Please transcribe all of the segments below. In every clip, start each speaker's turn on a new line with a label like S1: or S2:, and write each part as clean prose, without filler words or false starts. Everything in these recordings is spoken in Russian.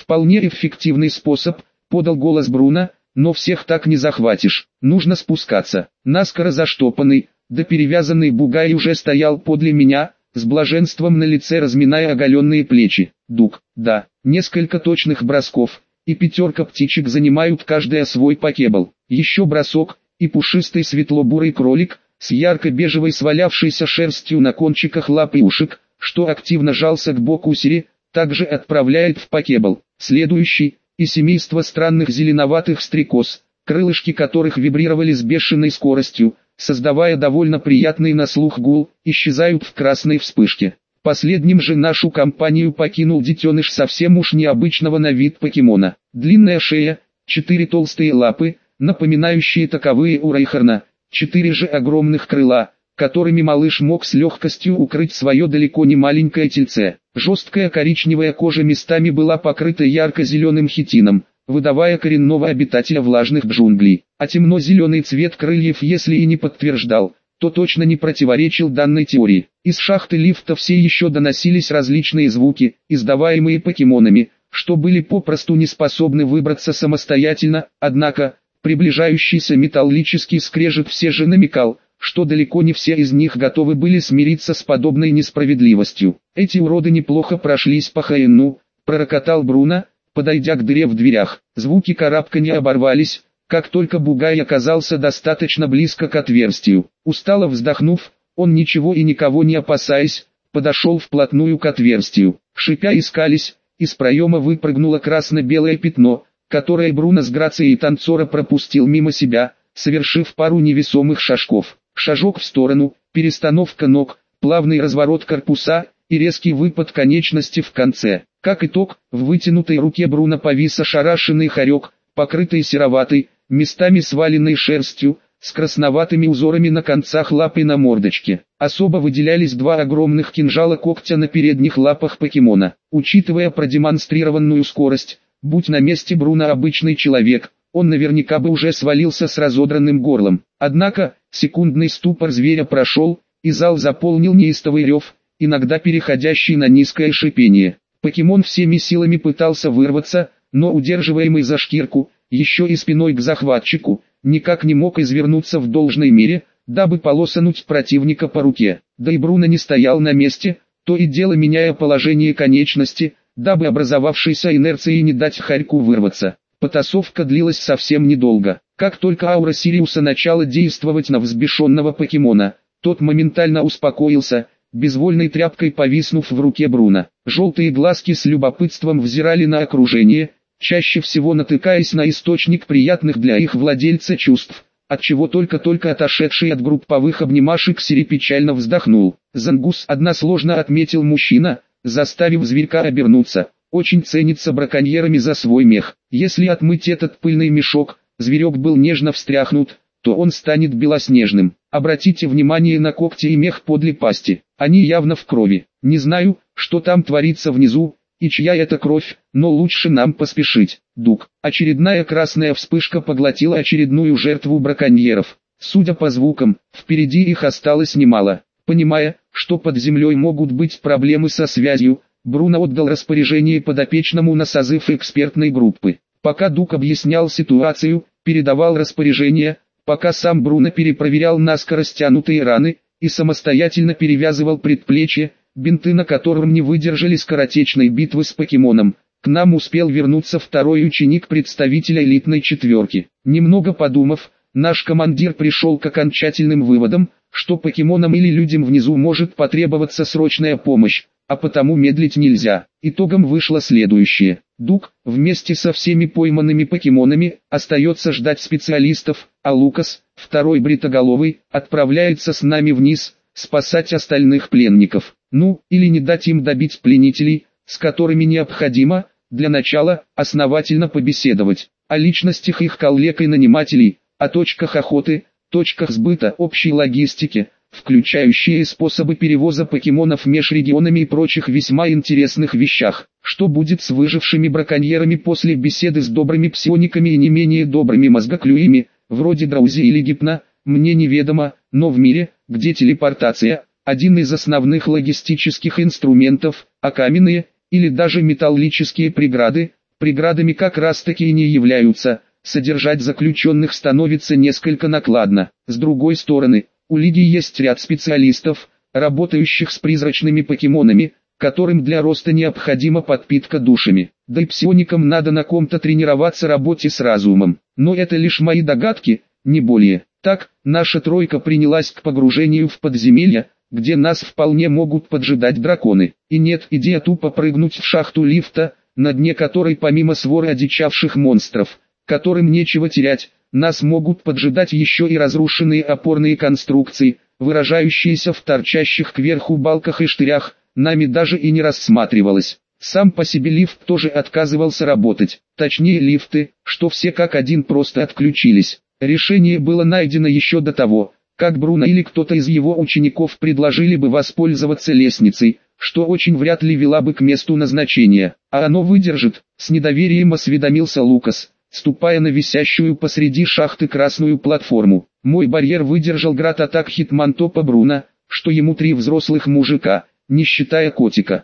S1: «Вполне эффективный способ», — подал голос Бруно, «но всех так не захватишь. Нужно спускаться». Наскоро заштопанный, да перевязанный бугай уже стоял подле меня, с блаженством на лице разминая оголенные плечи. «Дук, да, несколько точных бросков, и 5 птичек занимают каждая свой покебл. Еще бросок, и пушистый светло-бурый кролик, с ярко-бежевой свалявшейся шерстью на кончиках лап и ушек, что активно жался к боку Сири, также отправляет в покебл. Следующий, и семейство странных зеленоватых стрекоз, крылышки которых вибрировали с бешеной скоростью, создавая довольно приятный на слух гул, исчезают в красной вспышке. Последним же нашу компанию покинул детеныш совсем уж необычного на вид покемона. Длинная шея, 4 толстые лапы, напоминающие таковые у Рейхарна, 4 же огромных крыла, которыми малыш мог с легкостью укрыть свое далеко не маленькое тельце. Жесткая коричневая кожа местами была покрыта ярко-зеленым хитином, выдавая коренного обитателя влажных джунглей. А темно-зеленый цвет крыльев, если и не подтверждал, то точно не противоречил данной теории. Из шахты лифта все еще доносились различные звуки, издаваемые покемонами, что были попросту не способны выбраться самостоятельно, однако, приближающийся металлический скрежет все же намекал, что далеко не все из них готовы были смириться с подобной несправедливостью. «Эти уроды неплохо прошлись по Хайенну», — пророкотал Бруно, подойдя к дыре в дверях. Звуки карабканья оборвались, как только бугай оказался достаточно близко к отверстию. Устало вздохнув, он, ничего и никого не опасаясь, подошел вплотную к отверстию. Шипя и скались, из проема выпрыгнуло красно-белое пятно, которое Бруно с грацией танцора пропустил мимо себя, совершив пару невесомых шажков. Шажок в сторону, перестановка ног, плавный разворот корпуса и резкий выпад конечности в конце. Как итог, в вытянутой руке Бруно повис ошарашенный хорек, покрытый сероватой, местами сваленной шерстью, с красноватыми узорами на концах лап и на мордочке. Особо выделялись 2 огромных кинжала-когтя на передних лапах покемона. Учитывая продемонстрированную скорость, будь на месте Бруно обычный человек, он наверняка бы уже свалился с разодранным горлом. Однако, секундный ступор зверя прошел, и зал заполнил неистовый рев, иногда переходящий на низкое шипение. Покемон всеми силами пытался вырваться, но удерживаемый за шкирку, еще и спиной к захватчику, никак не мог извернуться в должной мере, дабы полосануть противника по руке. Да и Бруно не стоял на месте, то и дело меняя положение конечности, дабы образовавшейся инерции не дать хорьку вырваться. Потасовка длилась совсем недолго. Как только аура Сириуса начала действовать на взбешенного покемона, тот моментально успокоился, безвольной тряпкой повиснув в руке Бруно. Желтые глазки с любопытством взирали на окружение, чаще всего натыкаясь на источник приятных для их владельца чувств, отчего только-только отошедший от групповых обнимашек Сири печально вздохнул. «Зангус», — односложно отметил мужчина, заставив зверька обернуться, очень ценится браконьерами за свой мех. Если отмыть этот пыльный мешок, зверек был нежно встряхнут, то он станет белоснежным. Обратите внимание на когти и мех подле пасти, они явно в крови. Не знаю, что там творится внизу, и чья это кровь, но лучше нам поспешить. Дук. Очередная красная вспышка поглотила очередную жертву браконьеров. Судя по звукам, впереди их осталось немало. Понимая, что под землей могут быть проблемы со связью, Бруно отдал распоряжение подопечному на созыв экспертной группы. Пока Дук объяснял ситуацию, передавал распоряжение, пока сам Бруно перепроверял наскоро стянутые раны и самостоятельно перевязывал предплечье, бинты на котором не выдержали скоротечной битвы с покемоном. К нам успел вернуться второй ученик представителя элитной четверки. Немного подумав, наш командир пришел к окончательным выводам, что покемонам или людям внизу может потребоваться срочная помощь, а потому медлить нельзя. Итогом вышло следующее. Дук, вместе со всеми пойманными покемонами, остается ждать специалистов, а Лукас, второй бритоголовый, отправляется с нами вниз, спасать остальных пленников. Ну, или не дать им добить пленителей, с которыми необходимо, для начала, основательно побеседовать. О личностях их коллег и нанимателей, о точках охоты, точках сбыта, общей логистике, включающие способы перевоза покемонов меж регионами и прочих весьма интересных вещах. Что будет с выжившими браконьерами после беседы с добрыми псиониками и не менее добрыми мозгоклюями, вроде Драузи или Гипна, мне неведомо, но в мире, где телепортация – один из основных логистических инструментов, а каменные, или даже металлические преграды, преградами как раз таки и не являются, содержать заключенных становится несколько накладно. С другой стороны, у Лиги есть ряд специалистов, работающих с призрачными покемонами, которым для роста необходима подпитка душами. Да и псионикам надо на ком-то тренироваться работе с разумом. Но это лишь мои догадки, не более. Так, наша тройка принялась к погружению в подземелье, где нас вполне могут поджидать драконы. И нет, идея тупо прыгнуть в шахту лифта, на дне которой помимо своры одичавших монстров, которым нечего терять, нас могут поджидать еще и разрушенные опорные конструкции, выражающиеся в торчащих кверху балках и штырях, нами даже и не рассматривалось. Сам по себе лифт тоже отказывался работать, точнее лифты, что все как один просто отключились. Решение было найдено еще до того, как Бруно или кто-то из его учеников предложили бы воспользоваться лестницей, что очень вряд ли вела бы к месту назначения. А оно выдержит, с недоверием осведомился Лукас, ступая на висящую посреди шахты красную платформу. Мой барьер выдержал град атак Хитмантопа Бруно, что ему 3 взрослых мужика, не считая котика.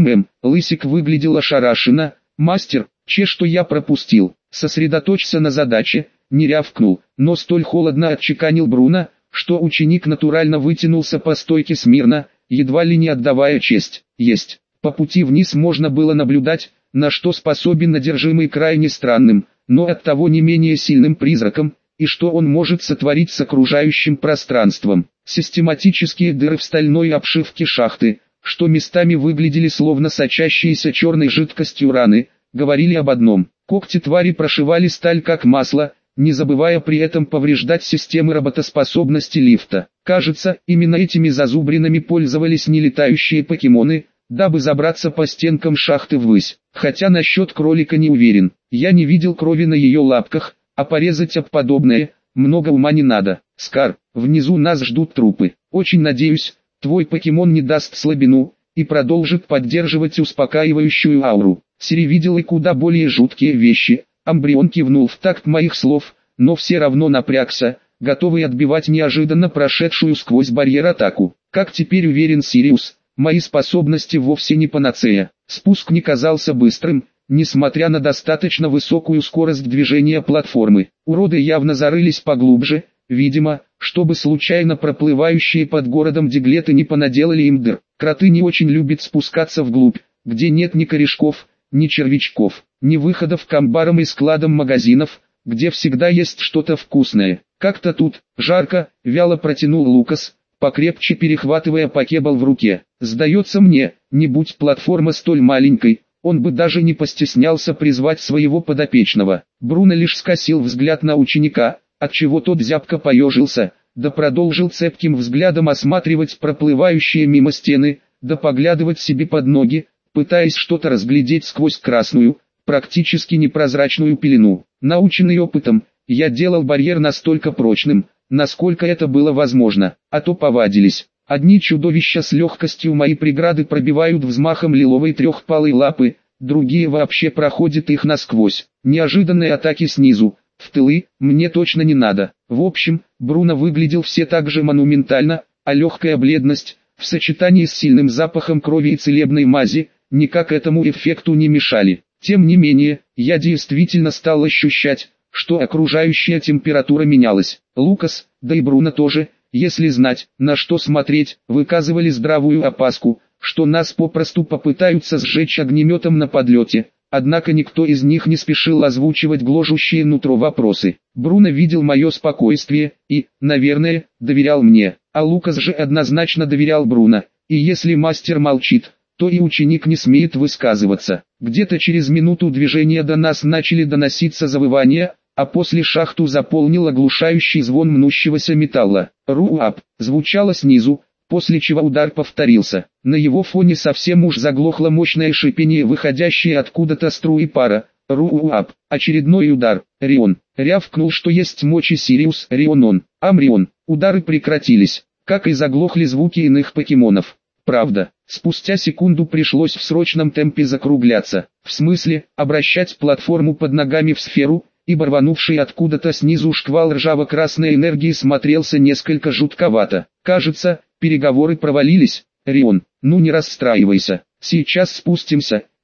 S1: Лысик выглядел ошарашенно. «Мастер, что я пропустил? Сосредоточься на задаче», не рявкнул, но столь холодно отчеканил Бруно, что ученик натурально вытянулся по стойке смирно, едва ли не отдавая честь. Есть. По пути вниз можно было наблюдать, на что способен одержимый крайне странным, но оттого не менее сильным призраком, и что он может сотворить с окружающим пространством. Систематические дыры в стальной обшивке шахты, что местами выглядели словно сочащиеся черной жидкостью раны, говорили об одном. Когти твари прошивали сталь как масло, не забывая при этом повреждать системы работоспособности лифта. Кажется, именно этими зазубринами пользовались нелетающие покемоны, дабы забраться по стенкам шахты ввысь. Хотя насчет кролика не уверен, я не видел крови на ее лапках, а порезать об подобное, много ума не надо. Скар, внизу нас ждут трупы. Очень надеюсь, твой покемон не даст слабину, и продолжит поддерживать успокаивающую ауру. Сири видел и куда более жуткие вещи. Амбрион кивнул в такт моих слов, но все равно напрягся, готовый отбивать неожиданно прошедшую сквозь барьер атаку. Как теперь уверен Сириус, мои способности вовсе не панацея. Спуск не казался быстрым, несмотря на достаточно высокую скорость движения платформы. Уроды явно зарылись поглубже, видимо, чтобы случайно проплывающие под городом диглеты не понаделали им дыр. Кроты не очень любят спускаться вглубь, где нет ни корешков, ни червячков, ни выходов к амбарам и складам магазинов, где всегда есть что-то вкусное. Как-то тут, жарко, вяло протянул Лукас, покрепче перехватывая покебал в руке. Сдается мне, не будь платформа столь маленькой, он бы даже не постеснялся призвать своего подопечного. Бруно лишь скосил взгляд на ученика, отчего тот зябко поежился, да продолжил цепким взглядом осматривать проплывающие мимо стены, да поглядывать себе под ноги, пытаясь что-то разглядеть сквозь красную, практически непрозрачную пелену. Наученный опытом, я делал барьер настолько прочным, насколько это было возможно, а то повадились. Одни чудовища с легкостью мои преграды пробивают взмахом лиловой трехпалой лапы, другие вообще проходят их насквозь. Неожиданные атаки снизу, в тылы, мне точно не надо. В общем, Бруно выглядел все так же монументально, а легкая бледность, в сочетании с сильным запахом крови и целебной мази, никак этому эффекту не мешали. Тем не менее, я действительно стал ощущать, что окружающая температура менялась. Лукас, да и Бруно тоже, если знать, на что смотреть, выказывали здравую опаску, что нас попросту попытаются сжечь огнеметом на подлете. Однако никто из них не спешил озвучивать гложущие нутро вопросы. Бруно видел мое спокойствие и, наверное, доверял мне, а Лукас же однозначно доверял Бруно, и если мастер молчит, то и ученик не смеет высказываться. Где-то через минуту движения до нас начали доноситься завывания, а после шахту заполнил оглушающий звон мнущегося металла. «Ру-ап» звучало снизу, после чего удар повторился. На его фоне совсем уж заглохло мощное шипение, выходящее откуда-то струи пара. «Ру-ап», очередной удар. «Рион», рявкнул, что есть мочи Сириус. «Рионон», «Амрион». Удары прекратились, как и заглохли звуки иных покемонов. Правда, спустя секунду пришлось в срочном темпе закругляться. В смысле, обращать платформу под ногами в сферу, ибо рванувший откуда-то снизу шквал ржаво-красной энергии смотрелся несколько жутковато. Кажется, переговоры провалились. «Рион, ну не расстраивайся, сейчас спустимся,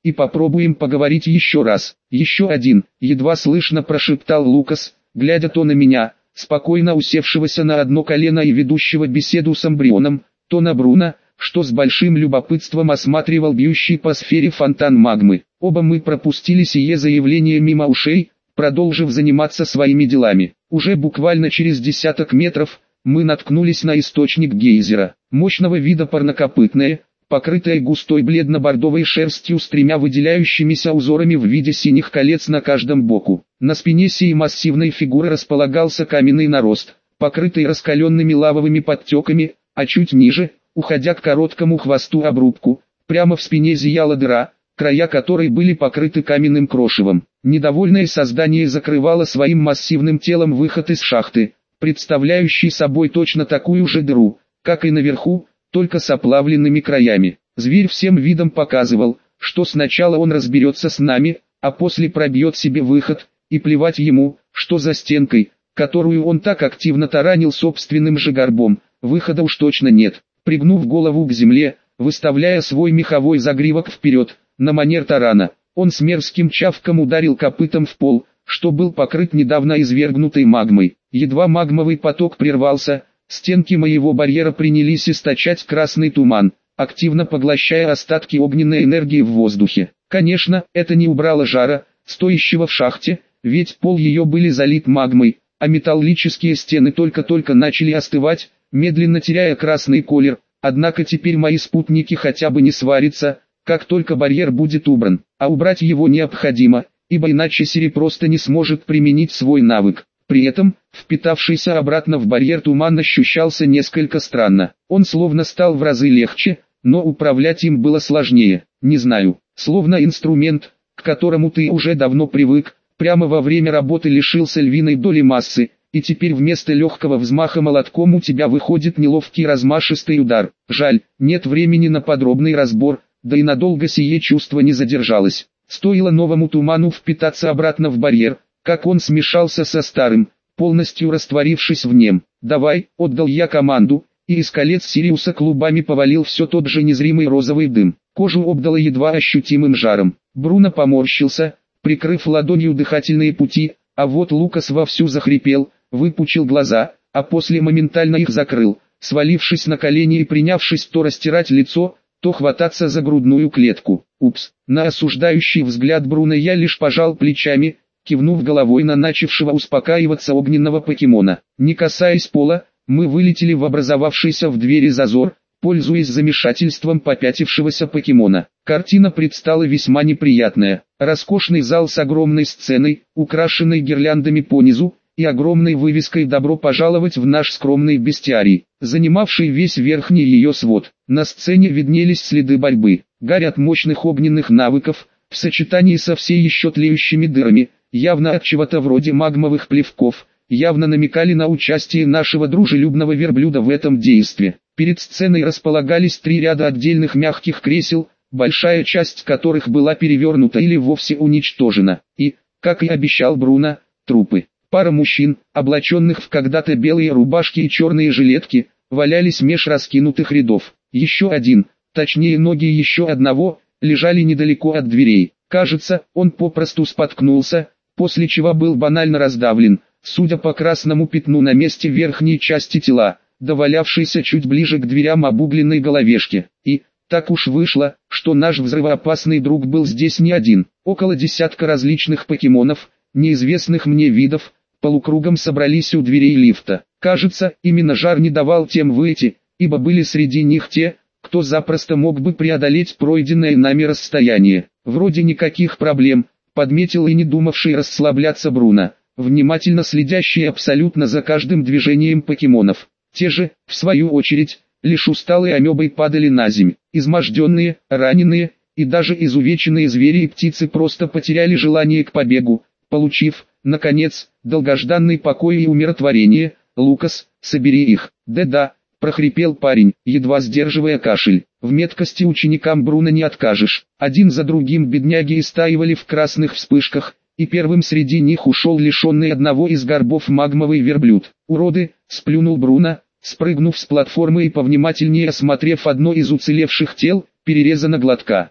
S1: и попробуем поговорить еще раз. Еще один, едва слышно прошептал Лукас, глядя то на меня, спокойно усевшегося на одно колено и ведущего беседу с эмбрионом, то на Бруно, что с большим любопытством осматривал бьющий по сфере фонтан магмы. Оба мы пропустили сие заявление мимо ушей, продолжив заниматься своими делами. Уже буквально через десяток метров мы наткнулись на источник гейзера. Мощного вида парнокопытное, покрытое густой бледно-бордовой шерстью с тремя выделяющимися узорами в виде синих колец на каждом боку. На спине сей массивной фигуры располагался каменный нарост, покрытый раскаленными лавовыми подтеками, а чуть ниже, уходя к короткому хвосту обрубку, прямо в спине зияла дыра, края которой были покрыты каменным крошевом. Недовольное создание закрывало своим массивным телом выход из шахты, представляющий собой точно такую же дыру, как и наверху, только с оплавленными краями. Зверь всем видом показывал, что сначала он разберется с нами, а после пробьет себе выход, и плевать ему, что за стенкой, которую он так активно таранил собственным же горбом, выхода уж точно нет. Пригнув голову к земле, выставляя свой меховой загривок вперед, на манер тарана, он с мерзким чавком ударил копытом в пол, что был покрыт недавно извергнутой магмой. Едва магмовый поток прервался, стенки моего барьера принялись источать красный туман, активно поглощая остатки огненной энергии в воздухе. Конечно, это не убрало жара, стоящего в шахте, ведь пол ее были залит магмой, а металлические стены только-только начали остывать, медленно теряя красный колер. Однако теперь мои спутники хотя бы не сварятся, как только барьер будет убран, а убрать его необходимо, ибо иначе Сири просто не сможет применить свой навык. При этом, впитавшийся обратно в барьер туман ощущался несколько странно. Он словно стал в разы легче, но управлять им было сложнее. Не знаю, словно инструмент, к которому ты уже давно привык, прямо во время работы лишился львиной доли массы, и теперь вместо легкого взмаха молотком у тебя выходит неловкий размашистый удар. Жаль, нет времени на подробный разбор, да и надолго сие чувство не задержалось. Стоило новому туману впитаться обратно в барьер, как он смешался со старым, полностью растворившись в нем. «Давай», — отдал я команду, и из колец Сириуса клубами повалил все тот же незримый розовый дым. Кожу обдало едва ощутимым жаром. Бруно поморщился, прикрыв ладонью дыхательные пути, а вот Лукас вовсю захрипел, выпучил глаза, а после моментально их закрыл, свалившись на колени и принявшись то растирать лицо, то хвататься за грудную клетку. Упс, на осуждающий взгляд Бруно я лишь пожал плечами, кивнув головой на начавшего успокаиваться огненного покемона. Не касаясь пола, мы вылетели в образовавшийся в двери зазор, пользуясь замешательством попятившегося покемона. Картина предстала весьма неприятная. Роскошный зал с огромной сценой, украшенной гирляндами по низу, и огромной вывеской «Добро пожаловать в наш скромный бестиарий», занимавший весь верхний ее свод. На сцене виднелись следы борьбы. Гарь от мощных огненных навыков, в сочетании со все еще тлеющими дырами, явно от чего-то вроде магмовых плевков, явно намекали на участие нашего дружелюбного верблюда в этом действии. Перед сценой располагались 3 ряда отдельных мягких кресел, большая часть которых была перевернута или вовсе уничтожена. И, как и обещал Бруно, трупы. Пара мужчин, облаченных в когда-то белые рубашки и черные жилетки, валялись меж раскинутых рядов. Еще один, точнее ноги еще одного, лежали недалеко от дверей. Кажется, он попросту споткнулся, после чего был банально раздавлен, судя по красному пятну на месте верхней части тела, довалявшейся чуть ближе к дверям обугленной головешки. И, так уж вышло, что наш взрывоопасный друг был здесь не один. Около десятка различных покемонов, неизвестных мне видов, полукругом собрались у дверей лифта. Кажется, именно жар не давал тем выйти, ибо были среди них те, кто запросто мог бы преодолеть пройденное нами расстояние. Вроде никаких проблем, подметил и не думавший расслабляться Бруно, внимательно следящий абсолютно за каждым движением покемонов. Те же, в свою очередь, лишь усталые амебой падали на земь. Изможденные, раненые и даже изувеченные звери и птицы просто потеряли желание к побегу, получив, наконец, долгожданный покой и умиротворение. «Лукас, собери их». «Да-да», — прохрипел парень, едва сдерживая кашель. В меткости ученикам Бруно не откажешь. Один за другим бедняги истаивали в красных вспышках, и первым среди них ушел лишенный одного из горбов магмовый верблюд. «Уроды!» — сплюнул Бруно, спрыгнув с платформы и повнимательнее осмотрев одно из уцелевших тел, перерезана глотка.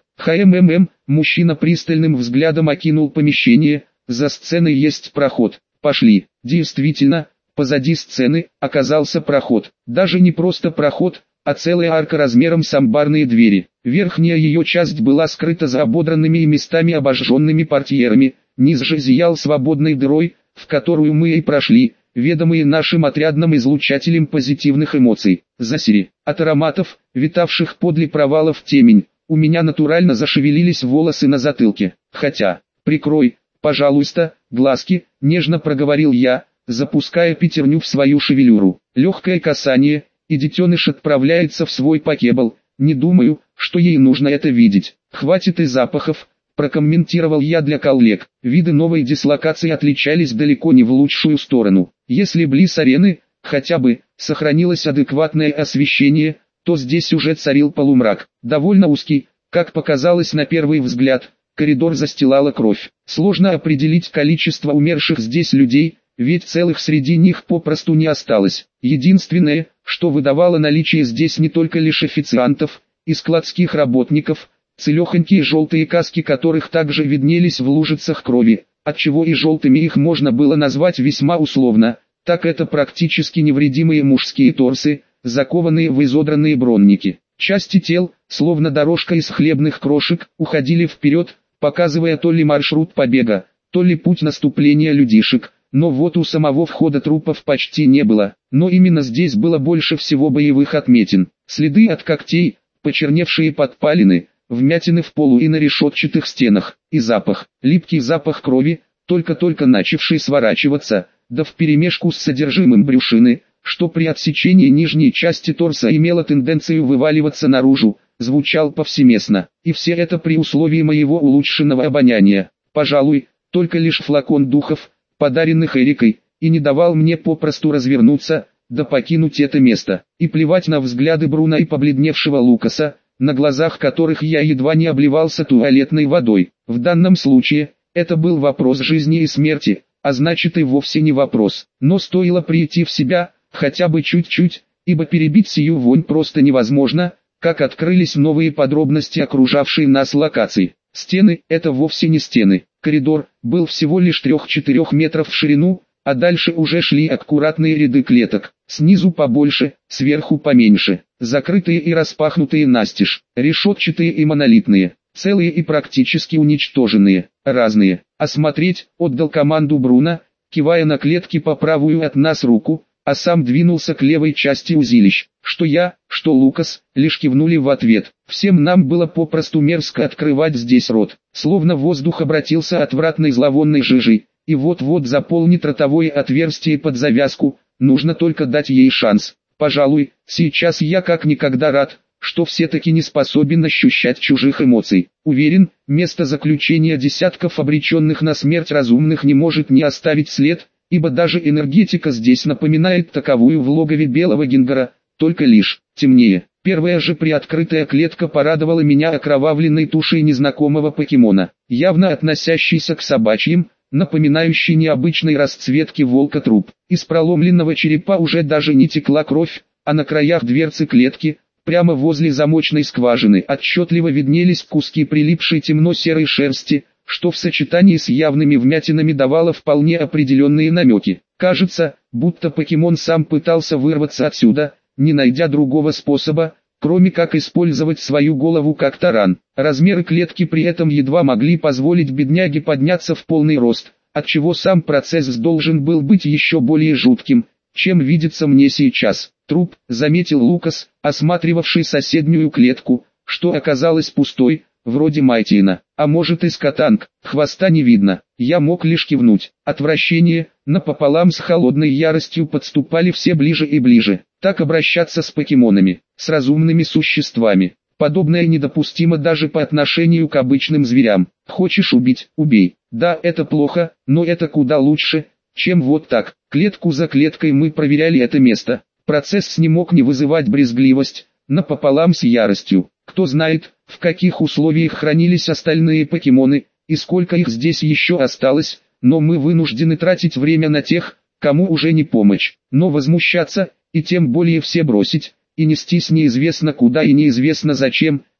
S1: Мужчина пристальным взглядом окинул помещение, за сценой есть проход. Пошли. Действительно, позади сцены оказался проход. Даже не просто проход, а целая арка размером с амбарные двери. Верхняя ее часть была скрыта за ободранными и местами обожженными портьерами, низ же зиял свободной дырой, в которую мы и прошли, ведомые нашим отрядным излучателем позитивных эмоций. Засери. От ароматов, витавших подле провалов темень, у меня натурально зашевелились волосы на затылке. Хотя, прикрой, пожалуйста, глазки, нежно проговорил я, запуская пятерню в свою шевелюру. Легкое касание, и детеныш отправляется в свой покебл. Не думаю, что ей нужно это видеть. Хватит и запахов, прокомментировал я для коллег. Виды новой дислокации отличались далеко не в лучшую сторону. Если близ арены, хотя бы, сохранилось адекватное освещение, то здесь уже царил полумрак. Довольно узкий, как показалось на первый взгляд, коридор застилала кровь. Сложно определить количество умерших здесь людей, ведь целых среди них попросту не осталось. Единственное, что выдавало наличие здесь не только лишь официантов и складских работников, целехонькие желтые каски которых также виднелись в лужицах крови, отчего и желтыми их можно было назвать весьма условно, так это практически невредимые мужские торсы, закованные в изодранные бронники. Части тел, словно дорожка из хлебных крошек, уходили вперед, показывая то ли маршрут побега, то ли путь наступления людишек. Но вот у самого входа трупов почти не было, но именно здесь было больше всего боевых отметин. Следы от когтей, почерневшие подпалины, вмятины в полу и на решетчатых стенах, и запах, липкий запах крови, только-только начавший сворачиваться, да вперемешку с содержимым брюшины, что при отсечении нижней части торса имело тенденцию вываливаться наружу, звучал повсеместно. И все это при условии моего улучшенного обоняния. Пожалуй, только лишь флакон духов, подаренных Эрикой, и не давал мне попросту развернуться, да покинуть это место. И плевать на взгляды Бруно и побледневшего Лукаса, на глазах которых я едва не обливался туалетной водой. В данном случае, это был вопрос жизни и смерти, а значит и вовсе не вопрос. Но стоило прийти в себя, хотя бы чуть-чуть, ибо перебить сию вонь просто невозможно, как открылись новые подробности окружавшей нас локации. Стены – это вовсе не стены. Коридор был всего лишь 3-4 метров в ширину, а дальше уже шли аккуратные ряды клеток. Снизу побольше, сверху поменьше. Закрытые и распахнутые настежь, решетчатые и монолитные, целые и практически уничтоженные, разные. «Осмотреть», отдал команду Бруно, кивая на клетки по правую от нас руку, а сам двинулся к левой части узилищ. Что я, что Лукас, лишь кивнули в ответ. Всем нам было попросту мерзко открывать здесь рот, словно воздух обратился отвратной зловонной жижей, и вот-вот заполнит ротовое отверстие под завязку, нужно только дать ей шанс. Пожалуй, сейчас я как никогда рад, что все-таки не способен ощущать чужих эмоций. Уверен, место заключения десятков обреченных на смерть разумных не может не оставить след, ибо даже энергетика здесь напоминает таковую в логове белого Гингера, только лишь темнее. Первая же приоткрытая клетка порадовала меня окровавленной тушей незнакомого покемона, явно относящейся к собачьим, напоминающей необычной расцветки волка труп. Из проломленного черепа уже даже не текла кровь, а на краях дверцы клетки, прямо возле замочной скважины, отчетливо виднелись куски прилипшей темно-серой шерсти, что в сочетании с явными вмятинами давало вполне определенные намеки. Кажется, будто покемон сам пытался вырваться отсюда, не найдя другого способа, кроме как использовать свою голову как таран. Размеры клетки при этом едва могли позволить бедняге подняться в полный рост, отчего сам процесс должен был быть еще более жутким, чем видится мне сейчас. Труп, заметил Лукас, осматривавший соседнюю клетку, что оказалась пустой, вроде Майтина, а может и скотанг, хвоста не видно. Я мог лишь кивнуть. Отвращение, напополам с холодной яростью подступали все ближе и ближе. Так обращаться с покемонами, с разумными существами. Подобное недопустимо даже по отношению к обычным зверям. Хочешь убить – убей. Да, это плохо, но это куда лучше, чем вот так. Клетку за клеткой мы проверяли это место. Процесс не мог не вызывать брезгливость, напополам с яростью. Кто знает, в каких условиях хранились остальные покемоны, и сколько их здесь еще осталось, но мы вынуждены тратить время на тех, кому уже не помочь. Но возмущаться, и тем более все бросить, и нестись неизвестно куда и неизвестно зачем,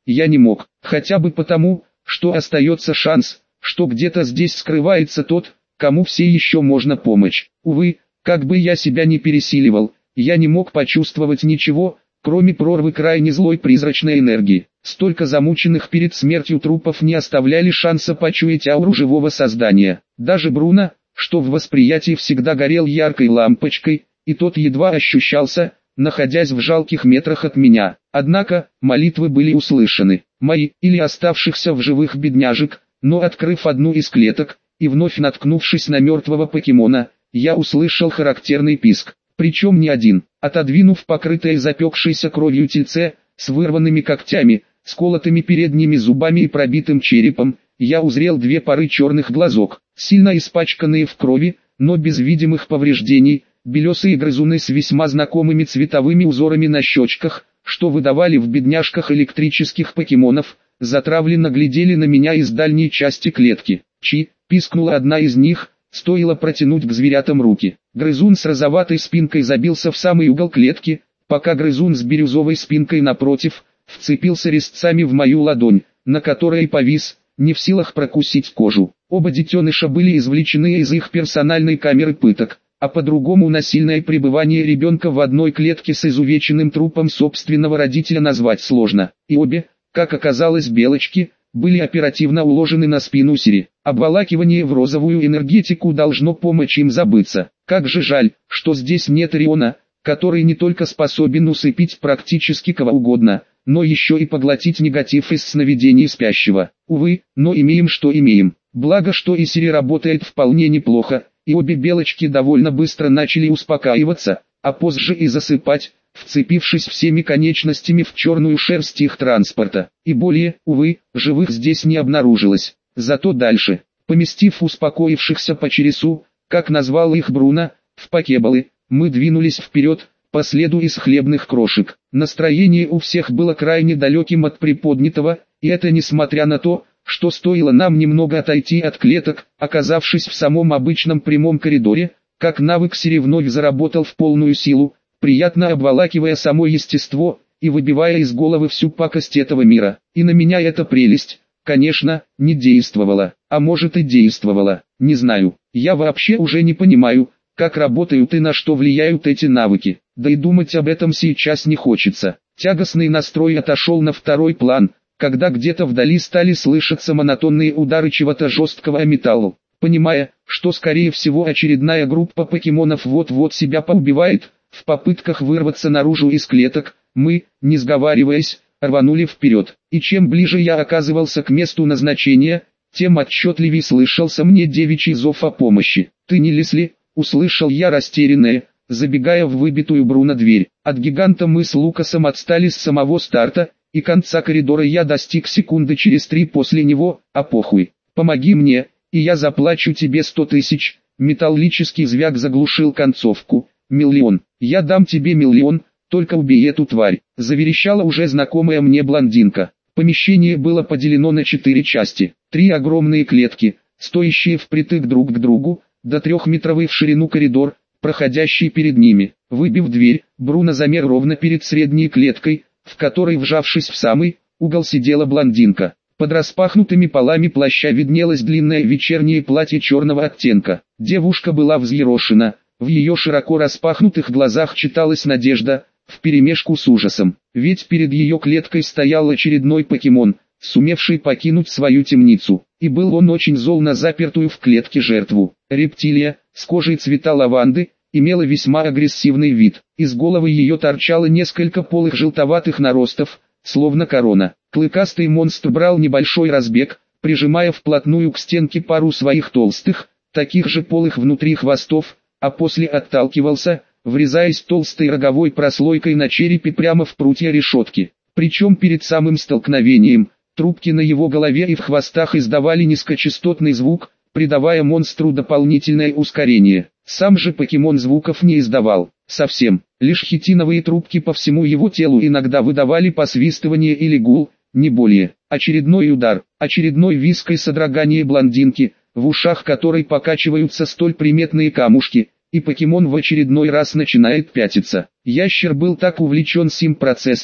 S1: я не мог, хотя бы потому, что остается шанс, что где-то здесь скрывается тот, кому все еще можно помочь. Увы, как бы я себя не пересиливал, я не мог почувствовать ничего, кроме прорвы крайне злой призрачной энергии. Столько замученных перед смертью трупов не оставляли шанса почуять ауру живого создания. Даже Бруно, что в восприятии всегда горел яркой лампочкой, и тот едва ощущался, находясь в жалких метрах от меня. Однако, молитвы были услышаны, мои или оставшихся в живых бедняжек, но открыв одну из клеток, и вновь наткнувшись на мертвого покемона, я услышал характерный писк. Причем не один. Отодвинув покрытое запекшейся кровью тельце, с вырванными когтями, сколотыми передними зубами и пробитым черепом, я узрел две пары черных глазок, сильно испачканные в крови, но без видимых повреждений, белесые грызуны с весьма знакомыми цветовыми узорами на щечках, что выдавали в бедняжках электрических покемонов, затравленно глядели на меня из дальней части клетки. «Чи!» — пискнула одна из них, стоило протянуть к зверятам руки. Грызун с розоватой спинкой забился в самый угол клетки, пока грызун с бирюзовой спинкой напротив, вцепился резцами в мою ладонь, на которой повис, не в силах прокусить кожу. Оба детеныша были извлечены из их персональной камеры пыток, а по-другому насильное пребывание ребенка в одной клетке с изувеченным трупом собственного родителя назвать сложно. И обе, как оказалось, белочки, были оперативно уложены на спину Сири. Обволакивание в розовую энергетику должно помочь им забыться. Как же жаль, что здесь нет Риона, который не только способен усыпить практически кого угодно, но еще и поглотить негатив из сновидений спящего. Увы, но имеем что имеем. Благо, что и Сири работает вполне неплохо, и обе белочки довольно быстро начали успокаиваться, а позже и засыпать, вцепившись всеми конечностями в черную шерсть их транспорта. И более, увы, живых здесь не обнаружилось. Зато дальше, поместив успокоившихся по чересу, как назвал их Бруно, в покебалы, мы двинулись вперед, по следу из хлебных крошек. Настроение у всех было крайне далеким от приподнятого, и это несмотря на то, что стоило нам немного отойти от клеток, оказавшись в самом обычном прямом коридоре, как навык Сири вновь заработал в полную силу, приятно обволакивая само естество, и выбивая из головы всю пакость этого мира. И на меня эта прелесть, конечно, не действовала, а может и действовала, не знаю. Я вообще уже не понимаю, как работают и на что влияют эти навыки, да и думать об этом сейчас не хочется. Тягостный настрой отошел на второй план, когда где-то вдали стали слышаться монотонные удары чего-то жесткого о металл. Понимая, что скорее всего очередная группа покемонов вот-вот себя поубивает, в попытках вырваться наружу из клеток, мы, не сговариваясь, рванули вперед. И чем ближе я оказывался к месту назначения, тем отчетливее слышался мне девичий зов о помощи. «Ты не Лесли?» — услышал я растерянное, забегая в выбитую Бруно дверь. От гиганта мы с Лукасом отстали с самого старта, и конца коридора я достиг секунды через 3 после него, а похуй. «Помоги мне, и я заплачу тебе 100 тысяч». Металлический звяк заглушил концовку. «Миллион. Я дам тебе миллион, только убей эту тварь», — заверещала уже знакомая мне блондинка. Помещение было поделено на 4 части. 3 огромные клетки, стоящие впритык друг к другу, до 3-метровый в ширину коридор, проходящий перед ними. Выбив дверь, Бруно замер ровно перед средней клеткой, в которой, вжавшись в самый угол, сидела блондинка. Под распахнутыми полами плаща виднелось длинное вечернее платье черного оттенка. Девушка была взъерошена, в ее широко распахнутых глазах читалась надежда, вперемешку с ужасом. Ведь перед ее клеткой стоял очередной покемон, сумевший покинуть свою темницу. И был он очень зол на запертую в клетке жертву. Рептилия, с кожей цвета лаванды, имела весьма агрессивный вид. Из головы ее торчало несколько полых желтоватых наростов, словно корона. Клыкастый монстр брал небольшой разбег, прижимая вплотную к стенке пару своих толстых, таких же полых внутри хвостов, а после отталкивался, врезаясь толстой роговой прослойкой на черепе прямо в прутья решетки. Причем перед самым столкновением, трубки на его голове и в хвостах издавали низкочастотный звук, придавая монстру дополнительное ускорение. Сам же покемон звуков не издавал, совсем, лишь хитиновые трубки по всему его телу иногда выдавали посвистывание или гул, не более. Очередной удар, очередной визг и содрогание блондинки, в ушах которой покачиваются столь приметные камушки, и покемон в очередной раз начинает пятиться. Ящер был так увлечен сим процессом,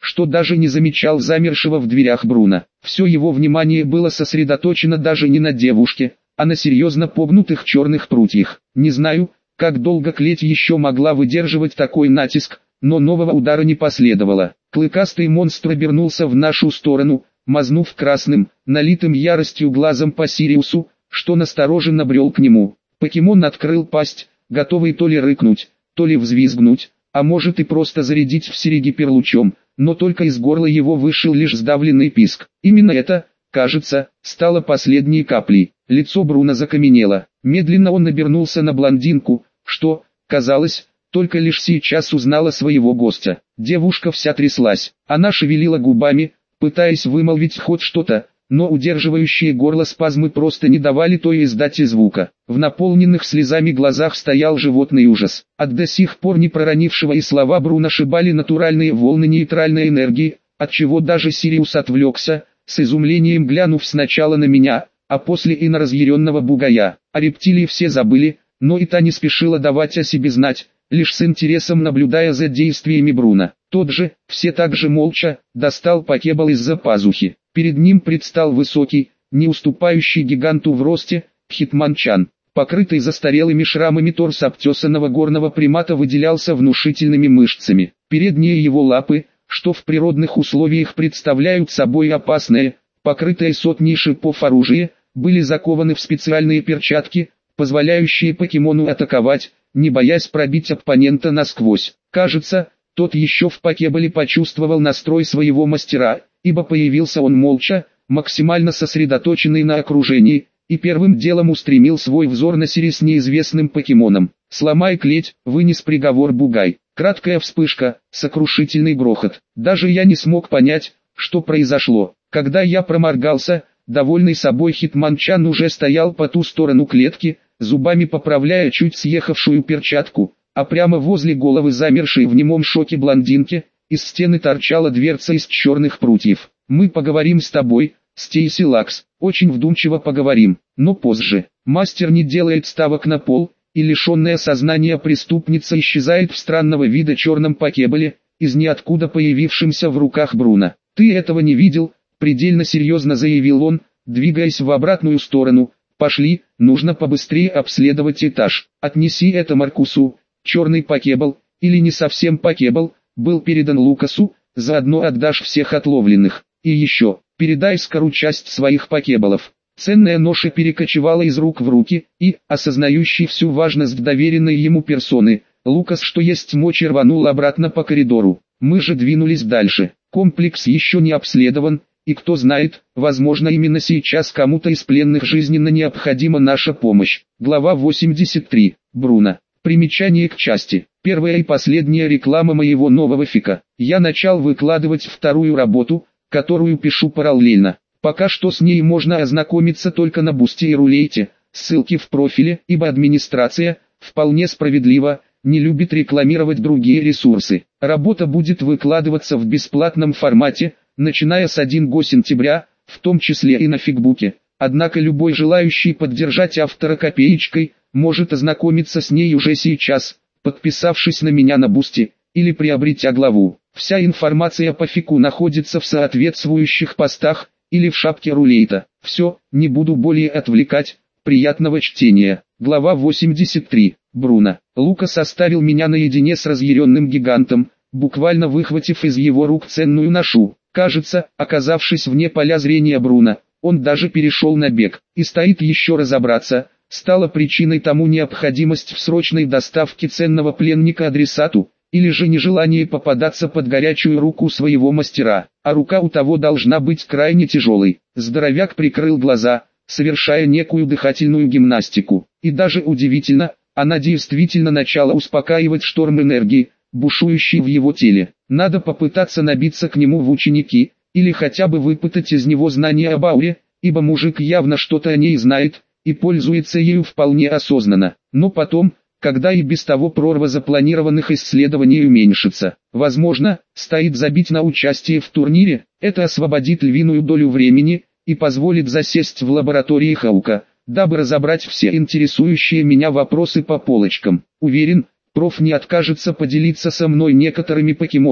S1: что даже не замечал замершего в дверях Бруно. Все его внимание было сосредоточено даже не на девушке, а на серьезно погнутых черных прутьях. Не знаю, как долго клеть еще могла выдерживать такой натиск, но нового удара не последовало. Клыкастый монстр обернулся в нашу сторону, мазнув красным, налитым яростью глазом по Сириусу, что настороженно брел к нему. Покемон открыл пасть, готовый то ли рыкнуть, то ли взвизгнуть, а может и просто зарядить в Сиригипер лучом, но только из горла его вышел лишь сдавленный писк. Именно это, кажется, стало последней каплей. Лицо Бруно закаменело. Медленно он обернулся на блондинку, что, казалось, только лишь сейчас узнала своего гостя. Девушка вся тряслась. Она шевелила губами, пытаясь вымолвить хоть что-то, но удерживающие горло спазмы просто не давали то и издать и звука. В наполненных слезами глазах стоял животный ужас. От до сих пор не проронившего и слова Бруно шибали натуральные волны нейтральной энергии, отчего даже Сириус отвлекся, с изумлением глянув сначала на меня, а после и на разъяренного бугая. О рептилии все забыли, но и та не спешила давать о себе знать, лишь с интересом наблюдая за действиями Бруно. Тот же, все так же молча, достал покебол из-за пазухи. Перед ним предстал высокий, не уступающий гиганту в росте, Хитманчан. Покрытый застарелыми шрамами торс обтесанного горного примата выделялся внушительными мышцами. Передние его лапы, что в природных условиях представляют собой опасное, покрытое сотней шипов оружие, были закованы в специальные перчатки, позволяющие покемону атаковать, не боясь пробить оппонента насквозь. Кажется, тот еще в покеболе почувствовал настрой своего мастера, ибо появился он молча, максимально сосредоточенный на окружении, и первым делом устремил свой взор на Сири с неизвестным покемоном. «Сломай клеть», — вынес приговор бугай. Краткая вспышка, сокрушительный грохот. Даже я не смог понять, что произошло. Когда я проморгался, довольный собой Хитманчан уже стоял по ту сторону клетки, зубами поправляя чуть съехавшую перчатку, а прямо возле головы замершей в немом шоке блондинки, из стены торчала дверца из черных прутьев. «Мы поговорим с тобой, Стейси Лакс, очень вдумчиво поговорим, но позже». Мастер не делает ставок на пол, и лишенная сознания преступница исчезает в странного вида черном покеболе, из ниоткуда появившемся в руках Бруно. «Ты этого не видел?» — предельно серьезно заявил он, двигаясь в обратную сторону. «Пошли, нужно побыстрее обследовать этаж. Отнеси это Маркусу». Черный покебол, или не совсем покебол, был передан Лукасу, заодно отдашь всех отловленных. И еще, передай Скару часть своих покеболов. Ценная ноша перекочевала из рук в руки, и, осознающий всю важность доверенной ему персоны, Лукас что есть мочи рванул обратно по коридору. Мы же двинулись дальше. Комплекс еще не обследован, и кто знает, возможно именно сейчас кому-то из пленных жизненно необходима наша помощь. Глава 83. Бруно. Примечание к части. Первая и последняя реклама моего нового фика. Я начал выкладывать вторую работу, которую пишу параллельно. Пока что с ней можно ознакомиться только на Бусти и Рулейте, ссылки в профиле, ибо администрация, вполне справедливо, не любит рекламировать другие ресурсы. Работа будет выкладываться в бесплатном формате, начиная с 1 сентября, в том числе и на фигбуке. Однако любой желающий поддержать автора копеечкой, может ознакомиться с ней уже сейчас, подписавшись на меня на Бусти, или приобретя главу. Вся информация по фику находится в соответствующих постах, или в шапке Рулейта. Все, не буду более отвлекать, приятного чтения. Глава 83. Бруно. Лукас оставил меня наедине с разъяренным гигантом, буквально выхватив из его рук ценную ношу. Кажется, оказавшись вне поля зрения Бруно, он даже перешел на бег. И стоит еще разобраться, стала причиной тому необходимость в срочной доставке ценного пленника адресату, или же нежелание попадаться под горячую руку своего мастера, а рука у того должна быть крайне тяжелой. Здоровяк прикрыл глаза, совершая некую дыхательную гимнастику, и даже удивительно, она действительно начала успокаивать шторм энергии, бушующий в его теле. Надо попытаться набиться к нему в ученики, или хотя бы выпытать из него знания об ауре, ибо мужик явно что-то о ней знает, и пользуется ею вполне осознанно. Но потом, когда и без того прорва запланированных исследований уменьшится, возможно, стоит забить на участие в турнире, это освободит львиную долю времени, и позволит засесть в лаборатории Хаука, дабы разобрать все интересующие меня вопросы по полочкам. Уверен, проф не откажется поделиться со мной некоторыми покемонами,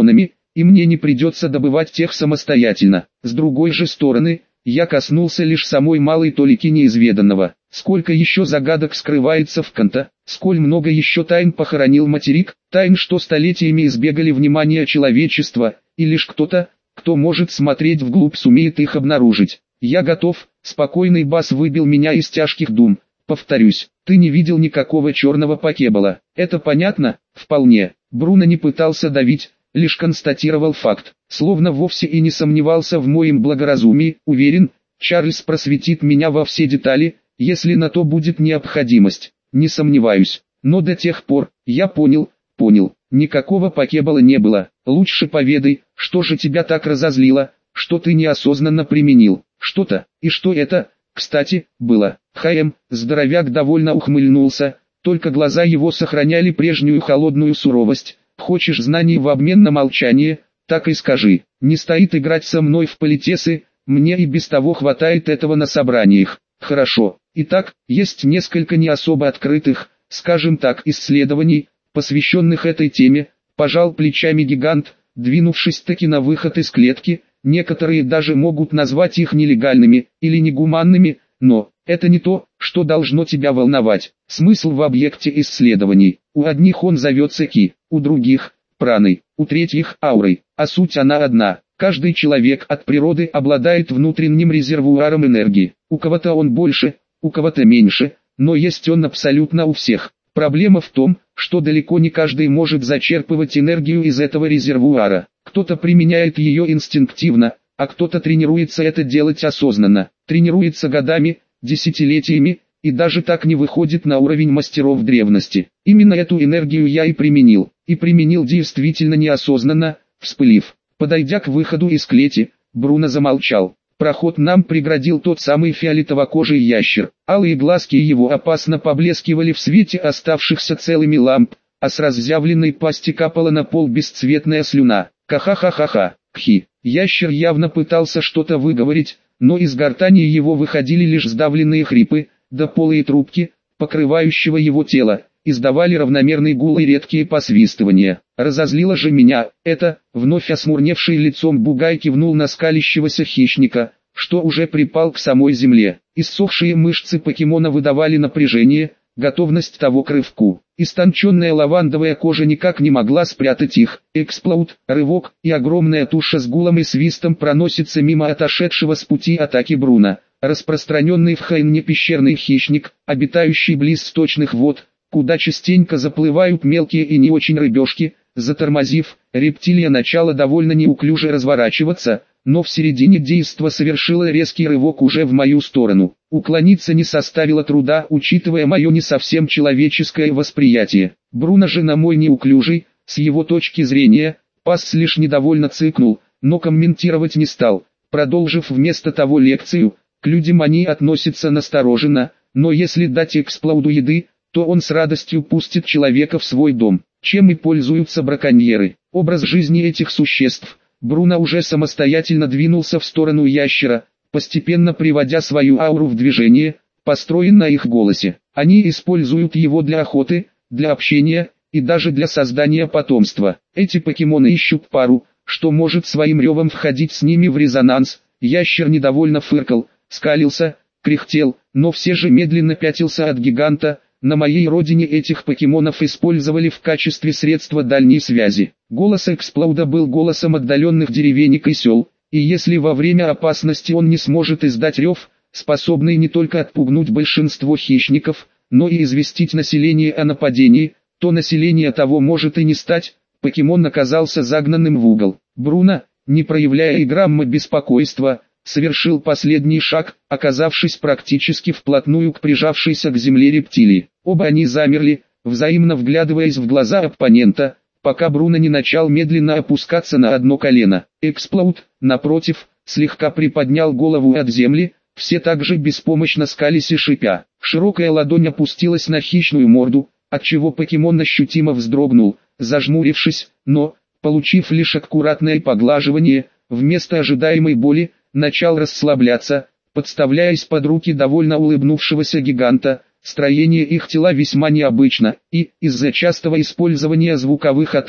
S1: и мне не придется добывать тех самостоятельно. С другой же стороны, я коснулся лишь самой малой толики неизведанного. Сколько еще загадок скрывается в Канта, сколь много еще тайн похоронил материк, тайн, что столетиями избегали внимания человечества, и лишь кто-то, кто может смотреть вглубь, сумеет их обнаружить. Я готов, спокойный бас выбил меня из тяжких дум. Повторюсь, ты не видел никакого черного покебола. Это понятно? Вполне. Бруно не пытался давить, лишь констатировал факт. Словно вовсе и не сомневался в моем благоразумии, уверен, Чарльз просветит меня во все детали, если на то будет необходимость. Не сомневаюсь. Но до тех пор, я понял, никакого покебола не было. Лучше поведай, что же тебя так разозлило, что ты неосознанно применил. Что-то, и что это, кстати, было. Здоровяк довольно ухмыльнулся, только глаза его сохраняли прежнюю холодную суровость. Хочешь знаний в обмен на молчание, так и скажи. Не стоит играть со мной в политесы, мне и без того хватает этого на собраниях. Хорошо. Итак, есть несколько не особо открытых, скажем так, исследований, посвященных этой теме, пожал плечами гигант, двинувшись таки на выход из клетки. Некоторые даже могут назвать их нелегальными или негуманными, но это не то, что должно тебя волновать. Смысл в объекте исследований. У одних он зовется ки, у других – праной, у третьих – аурой, а суть она одна. Каждый человек от природы обладает внутренним резервуаром энергии. У кого-то он больше, у кого-то меньше, но есть он абсолютно у всех. Проблема в том, что далеко не каждый может зачерпывать энергию из этого резервуара. Кто-то применяет ее инстинктивно, а кто-то тренируется это делать осознанно. Тренируется годами, десятилетиями, и даже так не выходит на уровень мастеров древности. Именно эту энергию я и применил действительно неосознанно, вспылив. Подойдя к выходу из клети, Бруно замолчал. Проход нам преградил тот самый фиолетово-кожий ящер. Алые глазки его опасно поблескивали в свете оставшихся целыми ламп, а с разъявленной пасти капала на пол бесцветная слюна. Ха-ха-ха-ха-ха, кхи. Ящер явно пытался что-то выговорить, но из гортани его выходили лишь сдавленные хрипы, да полые трубки, покрывающего его тело, издавали равномерный гул и редкие посвистывания. Разозлило же меня это, вновь осмурневший лицом бугай кивнул на скалящегося хищника, что уже припал к самой земле. Иссохшие мышцы покемона выдавали напряжение, готовность того к рывку. Истонченная лавандовая кожа никак не могла спрятать их. Эксплод, рывок, и огромная туша с гулом и свистом проносится мимо отошедшего с пути атаки Бруно. Распространенный в Хайне пещерный хищник, обитающий близ сточных вод, куда частенько заплывают мелкие и не очень рыбешки. Затормозив, рептилия начала довольно неуклюже разворачиваться, но в середине действа совершила резкий рывок уже в мою сторону. Уклониться не составило труда, учитывая мое не совсем человеческое восприятие. Бруно же на мой неуклюжий, с его точки зрения, пас лишь недовольно цыкнул, но комментировать не стал, продолжив вместо того лекцию. К людям они относятся настороженно, но если дать эксплоуду еды, то он с радостью пустит человека в свой дом, чем и пользуются браконьеры. Образ жизни этих существ. Бруно уже самостоятельно двинулся в сторону ящера, постепенно приводя свою ауру в движение, построен на их голосе. Они используют его для охоты, для общения и даже для создания потомства. Эти покемоны ищут пару, что может своим ревом входить с ними в резонанс. Ящер недовольно фыркал, скалился, кряхтел, но все же медленно пятился от гиганта. На моей родине этих покемонов использовали в качестве средства дальней связи. Голос Эксплоуда был голосом отдаленных деревенек и сел, и если во время опасности он не сможет издать рев, способный не только отпугнуть большинство хищников, но и известить население о нападении, то население того может и не стать. Покемон оказался загнанным в угол. Бруно, не проявляя и грамма беспокойства, совершил последний шаг, оказавшись практически вплотную к прижавшейся к земле рептилии. Оба они замерли, взаимно вглядываясь в глаза оппонента, пока Бруно не начал медленно опускаться на одно колено. Эксплоуд, напротив, слегка приподнял голову от земли, все так же беспомощно скались и шипя. Широкая ладонь опустилась на хищную морду, отчего покемон ощутимо вздрогнул, зажмурившись, но, получив лишь аккуратное поглаживание, вместо ожидаемой боли, начал расслабляться, подставляясь под руки довольно улыбнувшегося гиганта. Строение их тела весьма необычно, и, из-за частого использования звуковых атак,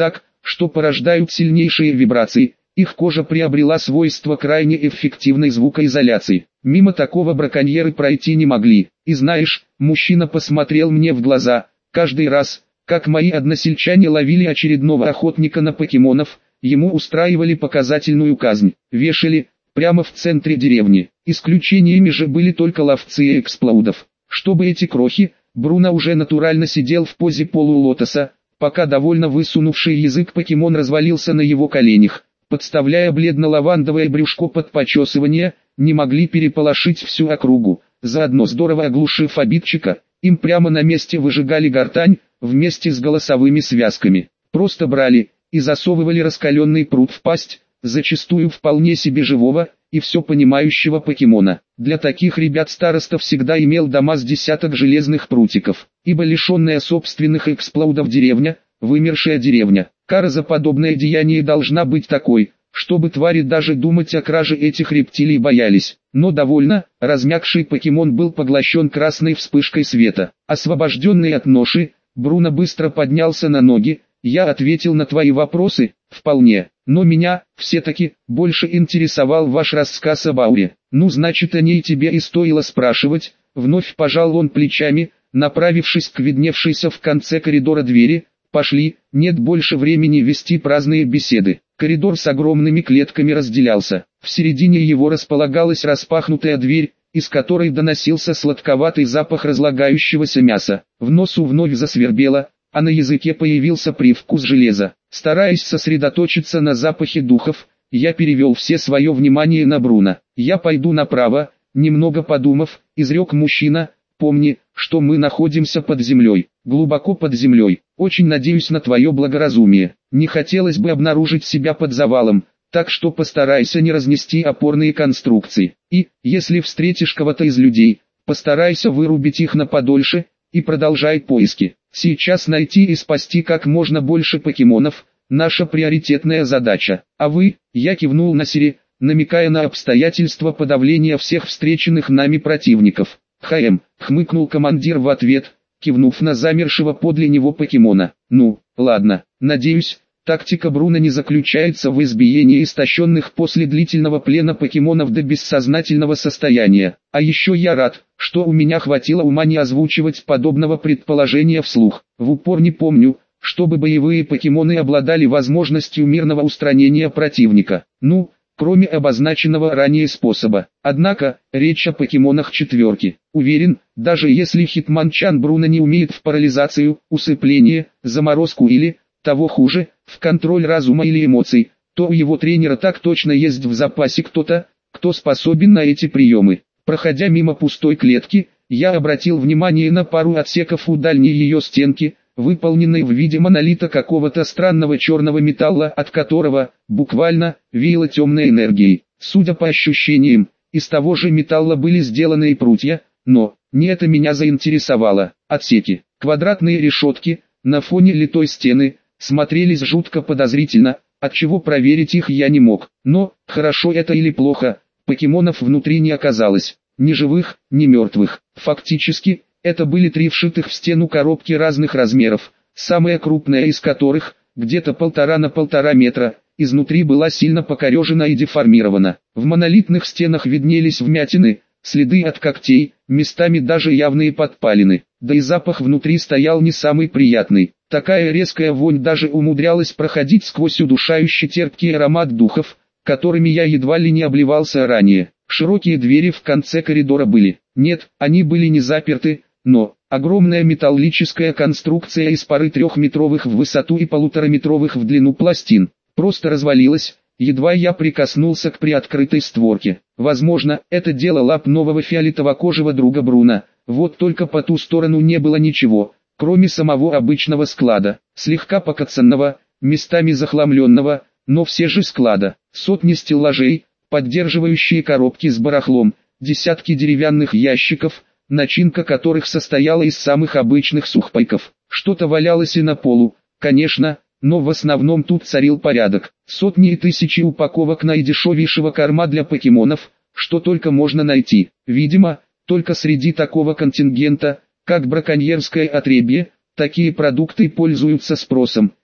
S1: что порождают сильнейшие вибрации. Их кожа приобрела свойства крайне эффективной звукоизоляции. Мимо такого браконьеры пройти не могли. И знаешь, мужчина посмотрел мне в глаза. Каждый раз, как мои односельчане ловили очередного охотника на покемонов, ему устраивали показательную казнь. Вешали прямо в центре деревни. Исключениями же были только ловцы эксплоудов. Чтобы эти крохи, Бруно уже натурально сидел в позе полулотоса, пока довольно высунувший язык покемон развалился на его коленях, подставляя бледно-лавандовое брюшко под почесывание, не могли переполошить всю округу. Заодно здорово оглушив обидчика, им прямо на месте выжигали гортань, вместе с голосовыми связками. Просто брали и засовывали раскаленный прут в пасть, зачастую вполне себе живого и все понимающего покемона. Для таких ребят староста всегда имел дома с десяток железных прутиков, ибо лишенная собственных эксплоудов деревня, вымершая деревня. Кара за подобное деяние должна быть такой, чтобы твари даже думать о краже этих рептилий боялись. Но довольно, размягший покемон был поглощен красной вспышкой света. Освобожденный от ноши, Бруно быстро поднялся на ноги. Я ответил на твои вопросы, вполне, но меня, все-таки, больше интересовал ваш рассказ об ауре. Ну значит, о ней тебе и стоило спрашивать. Вновь пожал он плечами, направившись к видневшейся в конце коридора двери. Пошли, нет больше времени вести праздные беседы. Коридор с огромными клетками разделялся. В середине его располагалась распахнутая дверь, из которой доносился сладковатый запах разлагающегося мяса. В носу вновь засвербело, а на языке появился привкус железа. Стараясь сосредоточиться на запахе духов, я перевел все свое внимание на Бруно. «Я пойду направо», немного подумав, изрек мужчина. «Помни, что мы находимся под землей, глубоко под землей. Очень надеюсь на твое благоразумие. Не хотелось бы обнаружить себя под завалом, так что постарайся не разнести опорные конструкции. И, если встретишь кого-то из людей, постарайся вырубить их на подольше, и продолжай поиски. Сейчас найти и спасти как можно больше покемонов – наша приоритетная задача. А вы?» Я кивнул на Сири, намекая на обстоятельства подавления всех встреченных нами противников. «ХМ», хмыкнул командир в ответ, кивнув на замершего подле него покемона. «Ну, ладно, надеюсь, тактика Бруно не заключается в избиении истощенных после длительного плена покемонов до бессознательного состояния. А еще я рад, что у меня хватило ума не озвучивать подобного предположения вслух. В упор не помню, чтобы боевые покемоны обладали возможностью мирного устранения противника. Ну, кроме обозначенного ранее способа. Однако, речь о покемонах четверки. Уверен, даже если Хитман-чан Бруно не умеет в парализацию, усыпление, заморозку или, того хуже, в контроль разума или эмоций, то у его тренера так точно есть в запасе кто-то, кто способен на эти приемы. Проходя мимо пустой клетки, я обратил внимание на пару отсеков у дальней ее стенки, выполненной в виде монолита какого-то странного черного металла, от которого, буквально, веяло темной энергией. Судя по ощущениям, из того же металла были сделаны и прутья, но, не это меня заинтересовало. Отсеки, квадратные решетки, на фоне литой стены, смотрелись жутко подозрительно, отчего проверить их я не мог. Но, хорошо это или плохо, покемонов внутри не оказалось, ни живых, ни мертвых. Фактически, это были 3 вшитых в стену коробки разных размеров, самая крупная из которых, где-то 1,5 на 1,5 метра, изнутри была сильно покорежена и деформирована. В монолитных стенах виднелись вмятины, следы от когтей, местами даже явные подпалины. Да и запах внутри стоял не самый приятный. Такая резкая вонь даже умудрялась проходить сквозь удушающий терпкий аромат духов, которыми я едва ли не обливался ранее. Широкие двери в конце коридора были. Нет, они были не заперты, но огромная металлическая конструкция из пары 3-метровых в высоту и 1,5-метровых в длину пластин просто развалилась, едва я прикоснулся к приоткрытой створке. Возможно, это дело лап нового фиолетово-кожего друга Бруно, вот только по ту сторону не было ничего, кроме самого обычного склада, слегка покоцанного, местами захламленного, но все же склада. Сотни стеллажей, поддерживающие коробки с барахлом, десятки деревянных ящиков, начинка которых состояла из самых обычных сухпайков. Что-то валялось и на полу, конечно, но в основном тут царил порядок. Сотни и тысячи упаковок наидешевейшего корма для покемонов, что только можно найти. Видимо, только среди такого контингента, как браконьерское отребье, такие продукты пользуются спросом,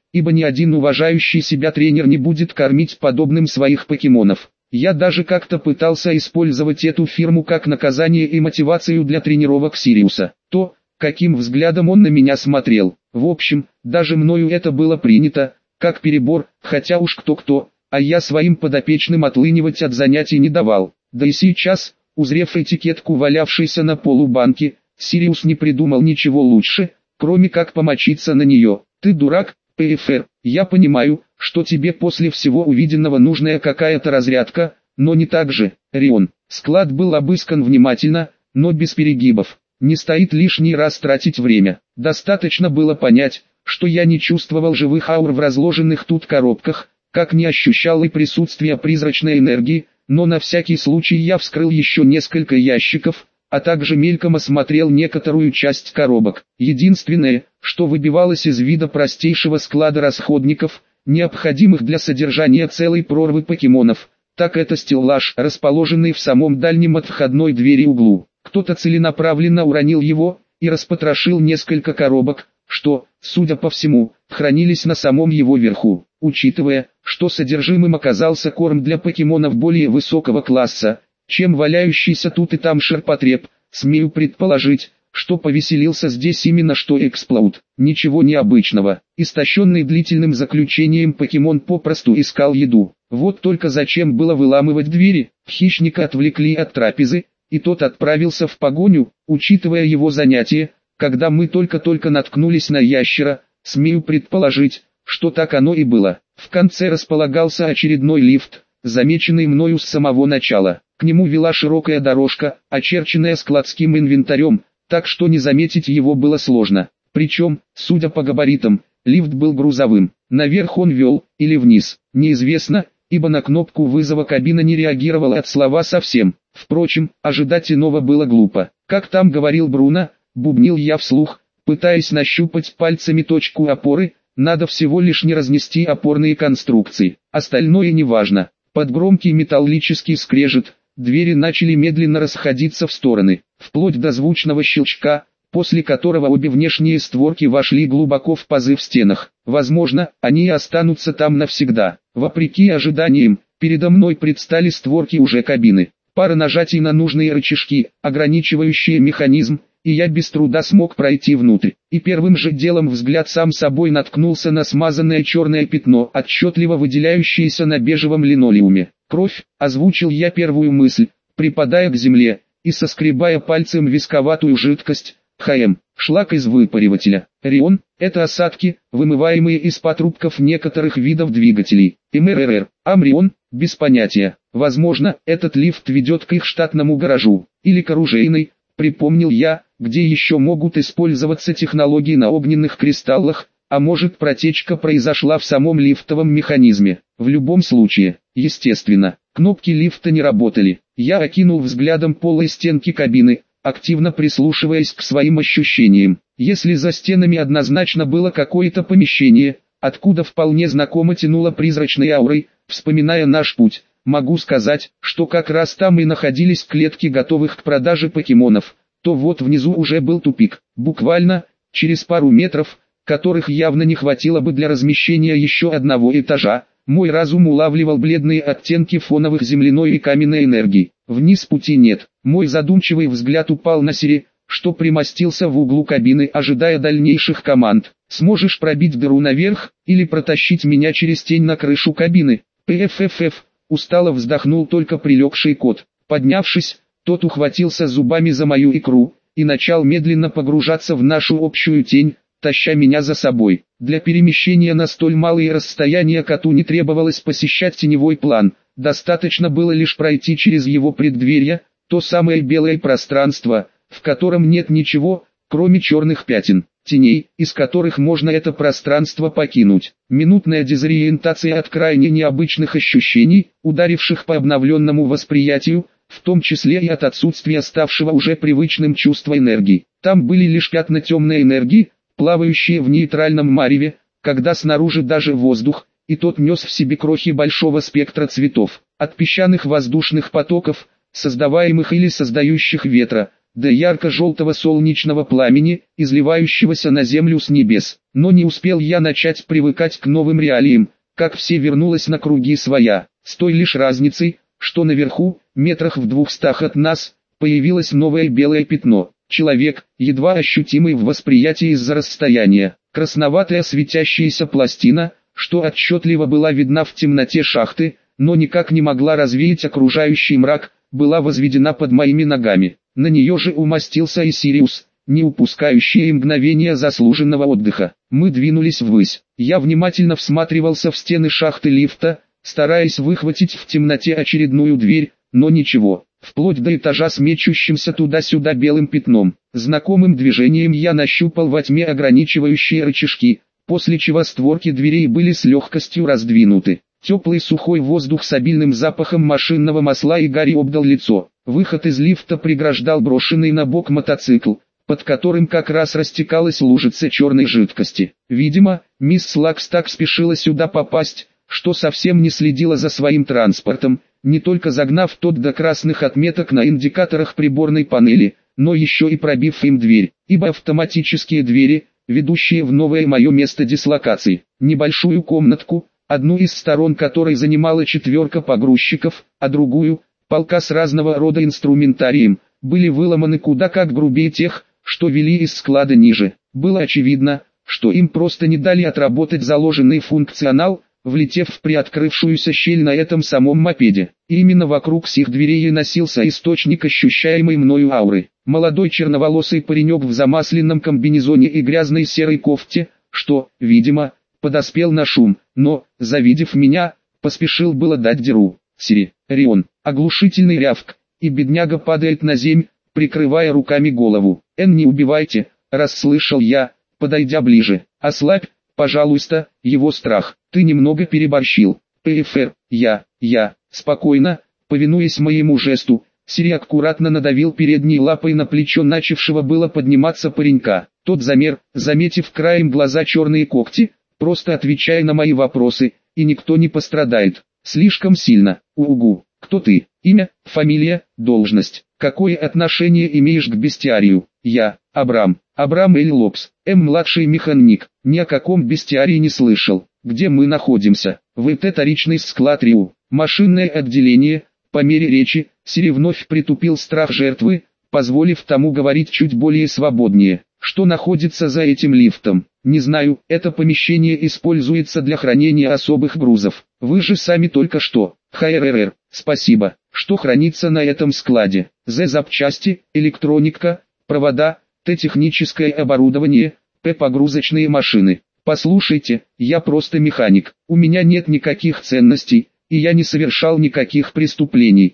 S1: ибо ни один уважающий себя тренер не будет кормить подобным своих покемонов. Я даже как-то пытался использовать эту фирму как наказание и мотивацию для тренировок Сириуса. То, каким взглядом он на меня смотрел. В общем, даже мною это было принято, как перебор, хотя уж кто-кто, а я своим подопечным отлынивать от занятий не давал. Да и сейчас, узрев этикетку, валявшейся на полу банки, Сириус не придумал ничего лучше, кроме как помочиться на нее. «Ты дурак, ПФР, я понимаю, что тебе после всего увиденного нужная какая-то разрядка, но не так же, Рион». Склад был обыскан внимательно, но без перегибов. Не стоит лишний раз тратить время. Достаточно было понять, что я не чувствовал живых аур в разложенных тут коробках, как не ощущал и присутствия призрачной энергии, но на всякий случай я вскрыл еще несколько ящиков, а также мельком осмотрел некоторую часть коробок. Единственное, что выбивалось из вида простейшего склада расходников, необходимых для содержания целой прорвы покемонов, так это стеллаж, расположенный в самом дальнем от входной двери углу. Кто-то целенаправленно уронил его и распотрошил несколько коробок, что, судя по всему, хранились на самом его верху. Учитывая, что содержимым оказался корм для покемонов более высокого класса, чем валяющийся тут и там ширпотреб, смею предположить, что повеселился здесь именно что Эксплоуд. Ничего необычного. Истощенный длительным заключением покемон попросту искал еду. Вот только зачем было выламывать двери? Хищника отвлекли от трапезы, и тот отправился в погоню, учитывая его занятие. Когда мы только-только наткнулись на ящера, смею предположить, что так оно и было. В конце располагался очередной лифт, замеченный мною с самого начала. К нему вела широкая дорожка, очерченная складским инвентарем, так что не заметить его было сложно. Причем, судя по габаритам, лифт был грузовым. Наверх он вел, или вниз, неизвестно, ибо на кнопку вызова кабина не реагировала от слова совсем. Впрочем, ожидать иного было глупо. Как там говорил Бруно, бубнил я вслух, пытаясь нащупать пальцами точку опоры, надо всего лишь не разнести опорные конструкции. Остальное неважно. Под громкий металлический скрежет, двери начали медленно расходиться в стороны, вплоть до звучного щелчка, после которого обе внешние створки вошли глубоко в пазы в стенах. Возможно, они и останутся там навсегда. Вопреки ожиданиям, передо мной предстали створки уже кабины. Пара нажатий на нужные рычажки, ограничивающие механизм, и я без труда смог пройти внутрь. И первым же делом взгляд сам собой наткнулся на смазанное черное пятно, отчетливо выделяющееся на бежевом линолеуме. «Кровь», — озвучил я первую мысль, припадая к земле, и соскребая пальцем висковатую жидкость. Шлак из выпаривателя. Рион — это осадки, вымываемые из патрубков некоторых видов двигателей. МРР. Амрион — без понятия. Возможно, этот лифт ведет к их штатному гаражу, или к оружейной, припомнил я, где еще могут использоваться технологии на огненных кристаллах, а может протечка произошла в самом лифтовом механизме. В любом случае, естественно, кнопки лифта не работали. Я окинул взглядом пол и стенки кабины, активно прислушиваясь к своим ощущениям. Если за стенами однозначно было какое-то помещение, откуда вполне знакомо тянуло призрачной аурой, вспоминая наш путь, могу сказать, что как раз там и находились клетки готовых к продаже покемонов, то вот внизу уже был тупик, буквально, через пару метров, которых явно не хватило бы для размещения еще одного этажа. Мой разум улавливал бледные оттенки фоновых земляной и каменной энергии. Вниз пути нет. Мой задумчивый взгляд упал на Сири, что примостился в углу кабины, ожидая дальнейших команд. «Сможешь пробить дыру наверх, или протащить меня через тень на крышу кабины?» «ПФФФ», устало вздохнул только прилегший кот. Поднявшись, тот ухватился зубами за мою икру, и начал медленно погружаться в нашу общую тень, таща меня за собой. Для перемещения на столь малые расстояния коту не требовалось посещать теневой план, достаточно было лишь пройти через его преддверье, то самое белое пространство, в котором нет ничего, кроме черных пятен, теней, из которых можно это пространство покинуть. Минутная дезориентация от крайне необычных ощущений, ударивших по обновленному восприятию, в том числе и от отсутствия ставшего уже привычным чувства энергии. Там были лишь пятна темной энергии, плавающие в нейтральном мареве, когда снаружи даже воздух, и тот нес в себе крохи большого спектра цветов, от песчаных воздушных потоков, создаваемых или создающих ветра, до ярко-желтого солнечного пламени, изливающегося на землю с небес. Но не успел я начать привыкать к новым реалиям, как все вернулось на круги своя, с той лишь разницей, что наверху, метрах в 200 от нас, появилось новое белое пятно. Человек, едва ощутимый в восприятии из-за расстояния. Красноватая светящаяся пластина, что отчетливо была видна в темноте шахты, но никак не могла развеять окружающий мрак, была возведена под моими ногами. На нее же умостился и Сириус, не упускающий мгновения заслуженного отдыха. Мы двинулись ввысь. Я внимательно всматривался в стены шахты лифта, стараясь выхватить в темноте очередную дверь, но ничего. Вплоть до этажа с мечущимся туда-сюда белым пятном. Знакомым движением я нащупал во тьме ограничивающие рычажки, после чего створки дверей были с легкостью раздвинуты. Теплый сухой воздух с обильным запахом машинного масла и гари обдал лицо. Выход из лифта преграждал брошенный на бок мотоцикл, под которым как раз растекалась лужица черной жидкости. Видимо, мисс Слакс так спешила сюда попасть, что совсем не следила за своим транспортом, не только загнав тот до красных отметок на индикаторах приборной панели, но еще и пробив им дверь, ибо автоматические двери, ведущие в новое мое место дислокации, небольшую комнатку, одну из сторон которой занимала 4 погрузчиков, а другую, полка с разного рода инструментарием, были выломаны куда как грубее тех, что вели из склада ниже. Было очевидно, что им просто не дали отработать заложенный функционал, влетев в приоткрывшуюся щель на этом самом мопеде. И именно вокруг сих дверей и носился источник ощущаемой мною ауры. Молодой черноволосый паренек в замасленном комбинезоне и грязной серой кофте, что, видимо, подоспел на шум, но, завидев меня, поспешил было дать дёру. Рион, оглушительный рявк, и бедняга падает на земь, прикрывая руками голову. Не убивайте, расслышал я, подойдя ближе. Ослабь, пожалуйста, его страх. Ты немного переборщил. ПФР, я, спокойно, повинуясь моему жесту, Сири аккуратно надавил передней лапой на плечо начавшего было подниматься паренька. Тот замер, заметив краем глаза черные когти, просто отвечая на мои вопросы, и никто не пострадает. Слишком сильно. Угу. Кто ты? Имя, фамилия, должность. Какое отношение имеешь к бестиарию? Я, Абрам Эль Лобс, младший механик. Ни о каком бестиарии не слышал. Где мы находимся? Вторичный склад Риу. Машинное отделение. По мере речи, Сири вновь притупил страх жертвы, позволив тому говорить чуть более свободнее. Что находится за этим лифтом? Не знаю, это помещение используется для хранения особых грузов. Вы же сами только что. ХРР, спасибо. Что хранится на этом складе? Запчасти, электроника, провода, техническое оборудование, погрузочные машины. Послушайте, я просто механик. У меня нет никаких ценностей, и я не совершал никаких преступлений.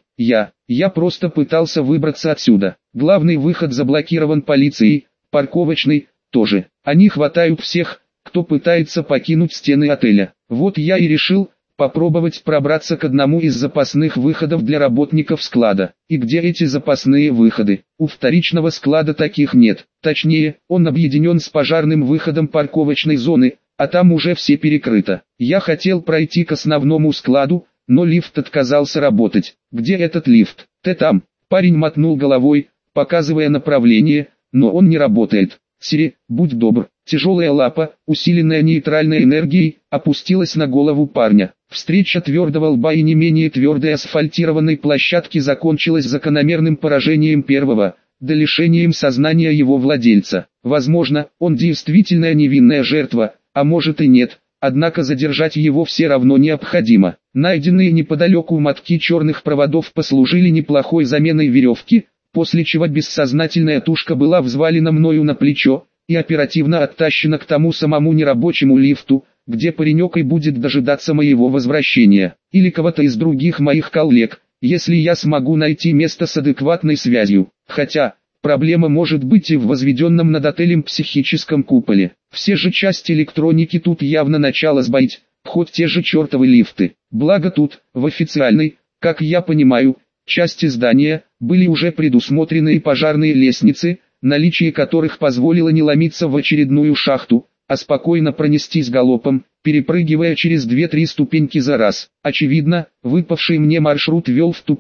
S1: Я просто пытался выбраться отсюда. Главный выход заблокирован полицией, парковочный тоже. Они хватают всех, кто пытается покинуть стены отеля. Вот я и решил попробовать пробраться к одному из запасных выходов для работников склада. И где эти запасные выходы? У вторичного склада таких нет. Точнее, он объединен с пожарным выходом парковочной зоны, а там уже все перекрыто. Я хотел пройти к основному складу, но лифт отказался работать. Где этот лифт? Там. Парень мотнул головой, показывая направление, но он не работает. Сири, будь добр. Тяжелая лапа, усиленная нейтральной энергией, опустилась на голову парня. Встреча твердого лба и не менее твердой асфальтированной площадки закончилась закономерным поражением первого, до лишением сознания его владельца. Возможно, он действительно невинная жертва, а может и нет, однако задержать его все равно необходимо. Найденные неподалеку мотки черных проводов послужили неплохой заменой веревки, после чего бессознательная тушка была взвалена мною на плечо и оперативно оттащена к тому самому нерабочему лифту, где паренек и будет дожидаться моего возвращения, или кого-то из других моих коллег, если я смогу найти место с адекватной связью. Хотя, проблема может быть и в возведенном над отелем психическом куполе. Все же части электроники тут явно начало сбоить, хоть те же чертовы лифты. Благо тут, в официальной, как я понимаю, части здания, были уже предусмотрены и пожарные лестницы, наличие которых позволило не ломиться в очередную шахту, а спокойно пронестись галопом, перепрыгивая через 2-3 ступеньки за раз. Очевидно, выпавший мне маршрут вел в тупик,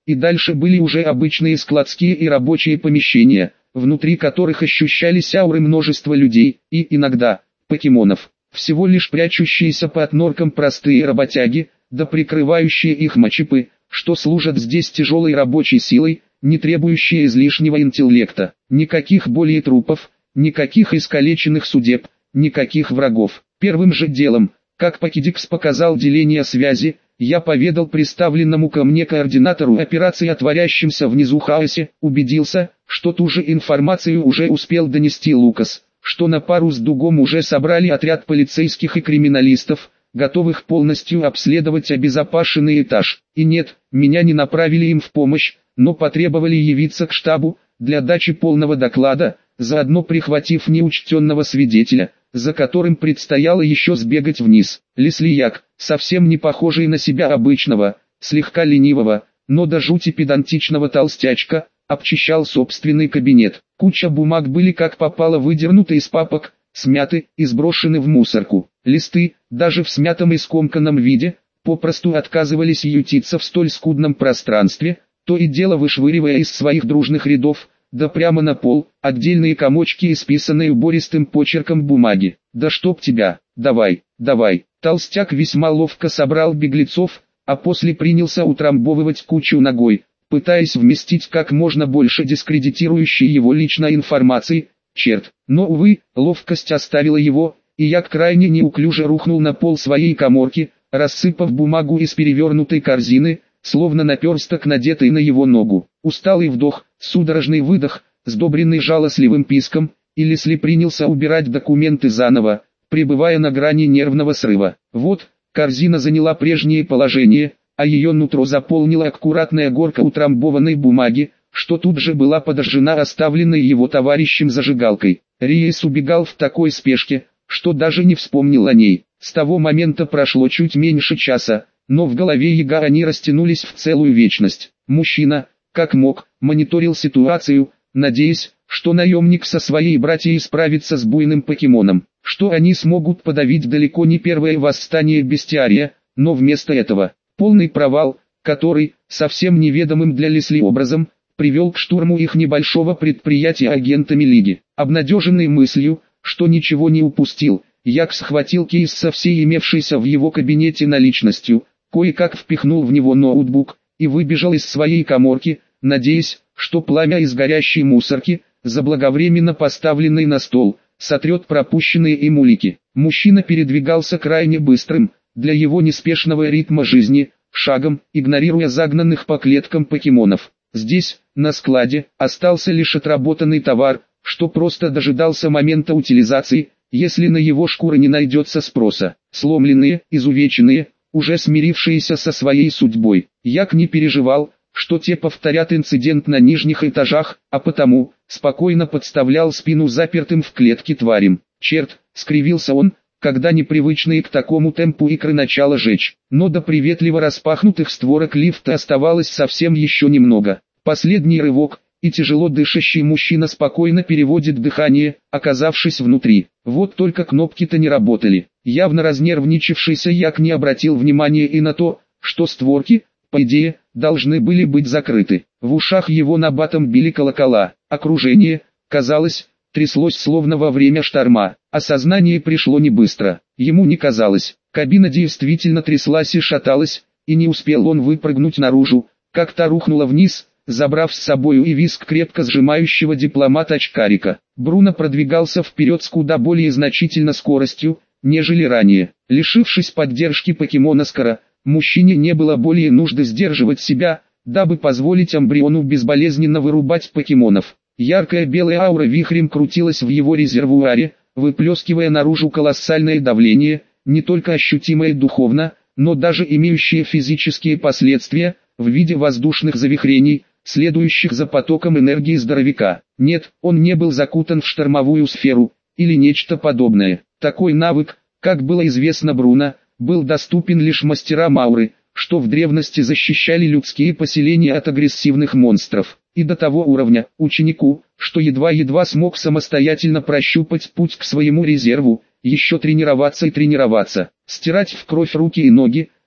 S1: и дальше были уже обычные складские и рабочие помещения, внутри которых ощущались ауры множества людей, и иногда, покемонов, всего лишь прячущиеся под норком простые работяги, да прикрывающие их мачипы, что служат здесь тяжелой рабочей силой, не требующие излишнего интеллекта. Никаких более трупов, никаких искалеченных судеб, никаких врагов. Первым же делом, как Покедикс показал деление связи, я поведал представленному ко мне координатору операции о творящемся внизу хаосе, убедился, что ту же информацию уже успел донести Лукас, что на пару с Дугом уже собрали отряд полицейских и криминалистов, готовых полностью обследовать обезопасенный этаж. И нет, меня не направили им в помощь, но потребовали явиться к штабу, для дачи полного доклада, заодно прихватив неучтенного свидетеля, за которым предстояло еще сбегать вниз. Леслияк, совсем не похожий на себя обычного, слегка ленивого, но до жути педантичного толстячка, обчищал собственный кабинет. Куча бумаг были как попало выдернуты из папок, смяты и сброшены в мусорку. Листы, даже в смятом и скомканном виде, попросту отказывались ютиться в столь скудном пространстве, то и дело вышвыривая из своих дружных рядов, да прямо на пол, отдельные комочки исписанные убористым почерком бумаги. «Да чтоб тебя, давай, давай!» Толстяк весьма ловко собрал беглецов, а после принялся утрамбовывать кучу ногой, пытаясь вместить как можно больше дискредитирующей его личной информации. Черт, но увы, ловкость оставила его, и я крайне неуклюже рухнул на пол своей каморки, рассыпав бумагу из перевернутой корзины, словно наперсток, надетый на его ногу. Усталый вдох, судорожный выдох, сдобренный жалостливым писком, и Лесли принялся убирать документы заново, пребывая на грани нервного срыва. Вот, корзина заняла прежнее положение, а ее нутро заполнила аккуратная горка утрамбованной бумаги, что тут же была подожжена оставленной его товарищем зажигалкой. Риес убегал в такой спешке, что даже не вспомнил о ней. С того момента прошло чуть меньше часа, но в голове Яга они растянулись в целую вечность. Мужчина, как мог, мониторил ситуацию, надеясь, что наемник со своей братьей справится с буйным покемоном, что они смогут подавить далеко не первое восстание бестиария, но вместо этого, полный провал, который, совсем неведомым для Лесли образом, привел к штурму их небольшого предприятия агентами Лиги. Обнадеженный мыслью, что ничего не упустил, Як схватил кейс со всей имевшейся в его кабинете наличностью, кое-как впихнул в него ноутбук, и выбежал из своей каморки, надеясь, что пламя из горящей мусорки, заблаговременно поставленной на стол, сотрет пропущенные им улики. Мужчина передвигался крайне быстрым, для его неспешного ритма жизни, шагом, игнорируя загнанных по клеткам покемонов. Здесь, на складе, остался лишь отработанный товар, что просто дожидался момента утилизации, если на его шкуры не найдется спроса. Сломленные, изувеченные, уже смирившиеся со своей судьбой, Як не переживал, что те повторят инцидент на нижних этажах, а потому, спокойно подставлял спину запертым в клетке тварям. Черт, скривился он, когда непривычные к такому темпу икры начало жечь, но до приветливо распахнутых створок лифта оставалось совсем еще немного. Последний рывок, и тяжело дышащий мужчина спокойно переводит дыхание, оказавшись внутри. Вот только кнопки-то не работали. Явно разнервничавшийся Як не обратил внимания и на то, что створки, по идее, должны были быть закрыты. В ушах его набатом били колокола. Окружение, казалось, тряслось словно во время шторма. Осознание пришло не быстро. Ему не казалось. Кабина действительно тряслась и шаталась, и не успел он выпрыгнуть наружу, как та рухнула вниз, забрав с собою и виск крепко сжимающего дипломата-очкарика. Бруно продвигался вперед с куда более значительной скоростью, нежели ранее. Лишившись поддержки покемона-скара, мужчине не было более нужды сдерживать себя, дабы позволить эмбриону безболезненно вырубать покемонов. Яркая белая аура вихрем крутилась в его резервуаре, выплескивая наружу колоссальное давление, не только ощутимое духовно, но даже имеющее физические последствия, в виде воздушных завихрений, следующих за потоком энергии здоровяка. Нет, он не был закутан в штормовую сферу, или нечто подобное. Такой навык, как было известно Бруно, был доступен лишь мастерам ауры, что в древности защищали людские поселения от агрессивных монстров. И до того уровня, ученику, что едва-едва смог самостоятельно прощупать путь к своему резерву, еще тренироваться и тренироваться, стирать в кровь руки и ноги,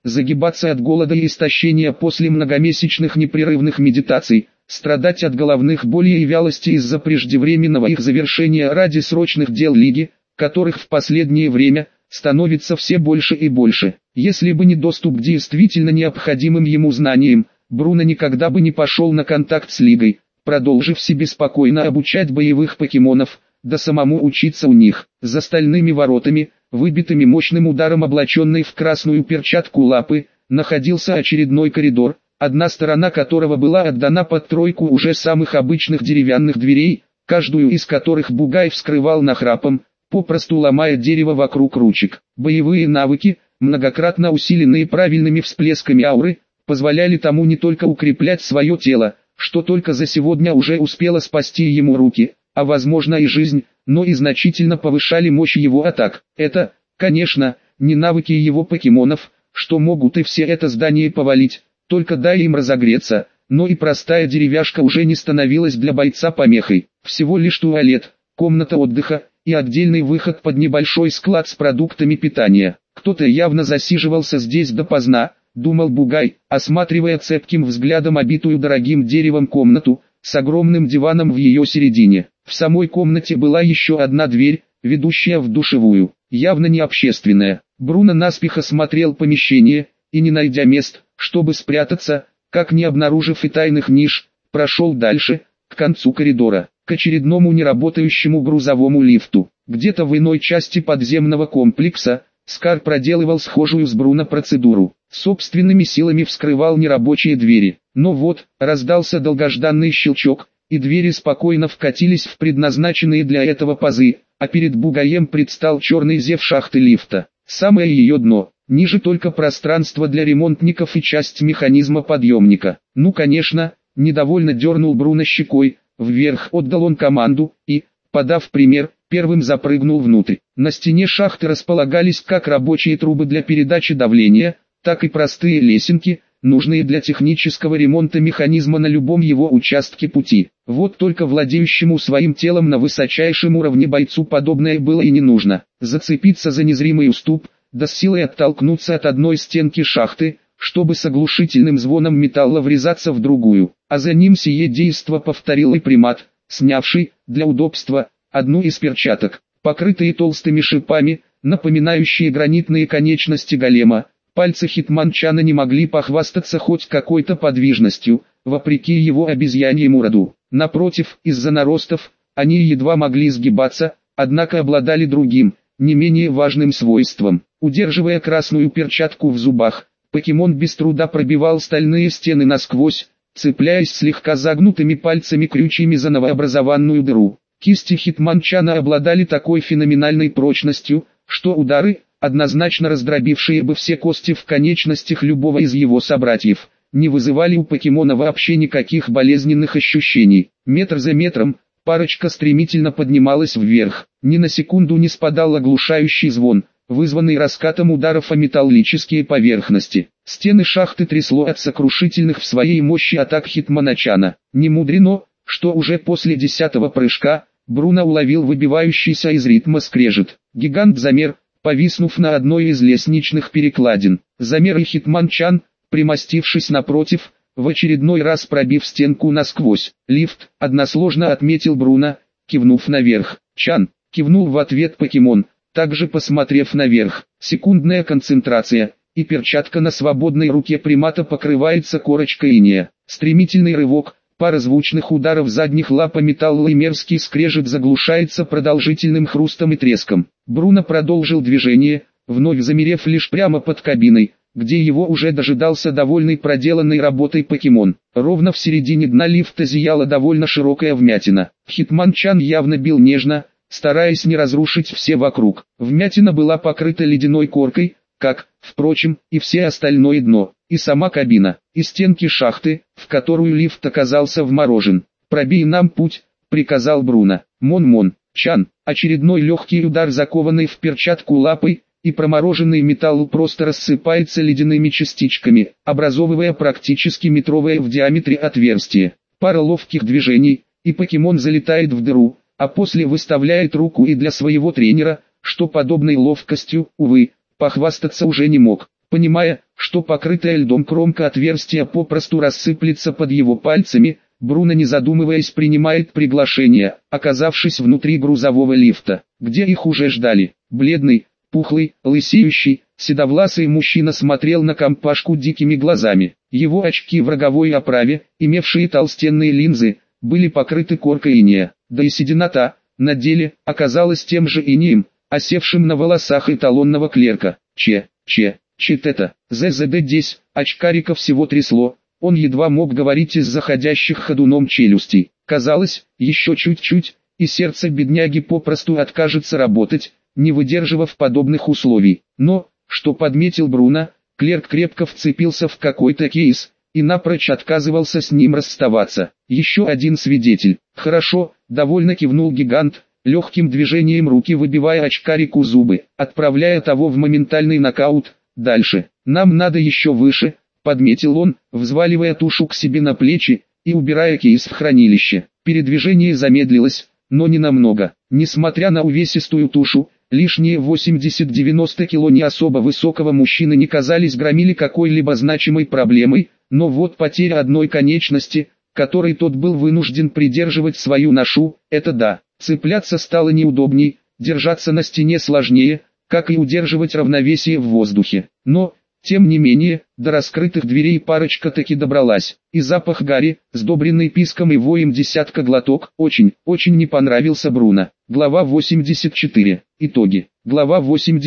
S1: загибаться от голода и истощения после многомесячных непрерывных медитаций, страдать от головных болей и вялости из-за преждевременного их завершения ради срочных дел Лиги, которых в последнее время становится все больше и больше. Если бы не доступ к действительно необходимым ему знаниям, Бруно никогда бы не пошел на контакт с Лигой, продолжив себе спокойно обучать боевых покемонов, да самому учиться у них. За стальными воротами, выбитыми мощным ударом облаченной в красную перчатку лапы, находился очередной коридор, одна сторона которого была отдана под тройку уже самых обычных деревянных дверей, каждую из которых Бугай вскрывал нахрапом, попросту ломая дерево вокруг ручек. Боевые навыки, многократно усиленные правильными всплесками ауры, позволяли тому не только укреплять свое тело, что только за сегодня уже успело спасти ему руки, а возможно и жизнь, но и значительно повышали мощь его атак. Это, конечно, не навыки его покемонов, что могут и все это здание повалить, только дай им разогреться, но и простая деревяшка уже не становилась для бойца помехой. Всего лишь туалет, комната отдыха и отдельный выход под небольшой склад с продуктами питания. Кто-то явно засиживался здесь допоздна, думал Бугай, осматривая цепким взглядом обитую дорогим деревом комнату, с огромным диваном в ее середине. В самой комнате была еще одна дверь, ведущая в душевую, явно не общественная. Бруно наспех осмотрел помещение, и не найдя мест, чтобы спрятаться, как не обнаружив и тайных ниш, прошел дальше, к концу коридора, к очередному неработающему грузовому лифту. Где-то в иной части подземного комплекса, Скар проделывал схожую с Бруно процедуру. Собственными силами вскрывал нерабочие двери. Но вот, раздался долгожданный щелчок, и двери спокойно вкатились в предназначенные для этого пазы, а перед Бугаем предстал черный зев шахты лифта. Самое ее дно, ниже только пространство для ремонтников и часть механизма подъемника. Ну конечно, недовольно дернул Бруно щекой, вверх отдал он команду, и, подав пример, первым запрыгнул внутрь. На стене шахты располагались как рабочие трубы для передачи давления, так и простые лесенки, нужные для технического ремонта механизма на любом его участке пути. Вот только владеющему своим телом на высочайшем уровне бойцу подобное было и не нужно. Зацепиться за незримый уступ, да с силой оттолкнуться от одной стенки шахты, чтобы с оглушительным звоном металла врезаться в другую. А за ним сие действо повторил и примат, снявший, для удобства, одну из перчаток, покрытые толстыми шипами, напоминающие гранитные конечности голема. Пальцы Хитманчана не могли похвастаться хоть какой-то подвижностью, вопреки его обезьяньему роду. Напротив, из-за наростов, они едва могли сгибаться, однако обладали другим, не менее важным свойством. Удерживая красную перчатку в зубах, покемон без труда пробивал стальные стены насквозь, цепляясь слегка загнутыми пальцами крючьями за новообразованную дыру. Кисти Хитманчана обладали такой феноменальной прочностью, что удары, однозначно раздробившие бы все кости в конечностях любого из его собратьев, не вызывали у покемона вообще никаких болезненных ощущений. Метр за метром, парочка стремительно поднималась вверх. Ни на секунду не спадал оглушающий звон, вызванный раскатом ударов о металлические поверхности. Стены шахты трясло от сокрушительных в своей мощи атак Хитманчана. Не мудрено, что уже после 10-го прыжка, Бруно уловил выбивающийся из ритма скрежет. Гигант замер, повиснув на одной из лестничных перекладин. Замер и Хитманчан, примостившись напротив, в очередной раз пробив стенку насквозь. «Лифт», односложно отметил Бруно, кивнув наверх. «Чан», кивнул в ответ покемон, также посмотрев наверх. Секундная концентрация, и перчатка на свободной руке примата покрывается корочкой инея. Стремительный рывок, пара звучных ударов задних лап о металл и мерзкий скрежет заглушается продолжительным хрустом и треском. Бруно продолжил движение, вновь замерев лишь прямо под кабиной, где его уже дожидался довольный проделанной работой покемон. Ровно в середине дна лифта зияла довольно широкая вмятина. Хитманчан явно бил нежно, стараясь не разрушить все вокруг. Вмятина была покрыта ледяной коркой, как, впрочем, и все остальное дно, и сама кабина, и стенки шахты, в которую лифт оказался вморожен. «Пробей нам путь», — приказал Бруно. «Мон-мон, Чан». Очередной легкий удар, закованный в перчатку лапой, и промороженный металл просто рассыпается ледяными частичками, образовывая практически метровое в диаметре отверстие. Пара ловких движений, и покемон залетает в дыру, а после выставляет руку и для своего тренера, что подобной ловкостью, увы, похвастаться уже не мог. Понимая, что покрытая льдом кромка отверстия попросту рассыплется под его пальцами, Бруно, не задумываясь, принимает приглашение, оказавшись внутри грузового лифта, где их уже ждали. Бледный, пухлый, лысеющий, седовласый мужчина смотрел на компашку дикими глазами. Его очки в роговой оправе, имевшие толстенные линзы, были покрыты коркой инея, да и седина на деле, оказалась тем же инеем, осевшим на волосах эталонного клерка. Чит-это, ЗЗД-10, очкарика всего трясло, он едва мог говорить из-за ходящих ходуном челюстей. Казалось, еще чуть-чуть, и сердце бедняги попросту откажется работать, не выдерживав подобных условий. Но, что подметил Бруно, клерк крепко вцепился в какой-то кейс, и напрочь отказывался с ним расставаться. Еще один свидетель. Хорошо, довольно кивнул гигант, легким движением руки выбивая очкарику зубы, отправляя того в моментальный нокаут. Дальше, нам надо еще выше, подметил он, взваливая тушу к себе на плечи и убирая кейс в хранилище. Передвижение замедлилось, но не намного. Несмотря на увесистую тушу, лишние 80-90 кило не особо высокого мужчины не казались громили какой-либо значимой проблемой, но вот потеря одной конечности, которой тот был вынужден придерживать свою ношу, это да. Цепляться стало неудобней, держаться на стене сложнее, как и удерживать равновесие в воздухе. Но, тем не менее, до раскрытых дверей парочка таки добралась, и запах гари, сдобренный писком и воем десятка глоток, очень не понравился Бруно. Глава 84. Итоги. Глава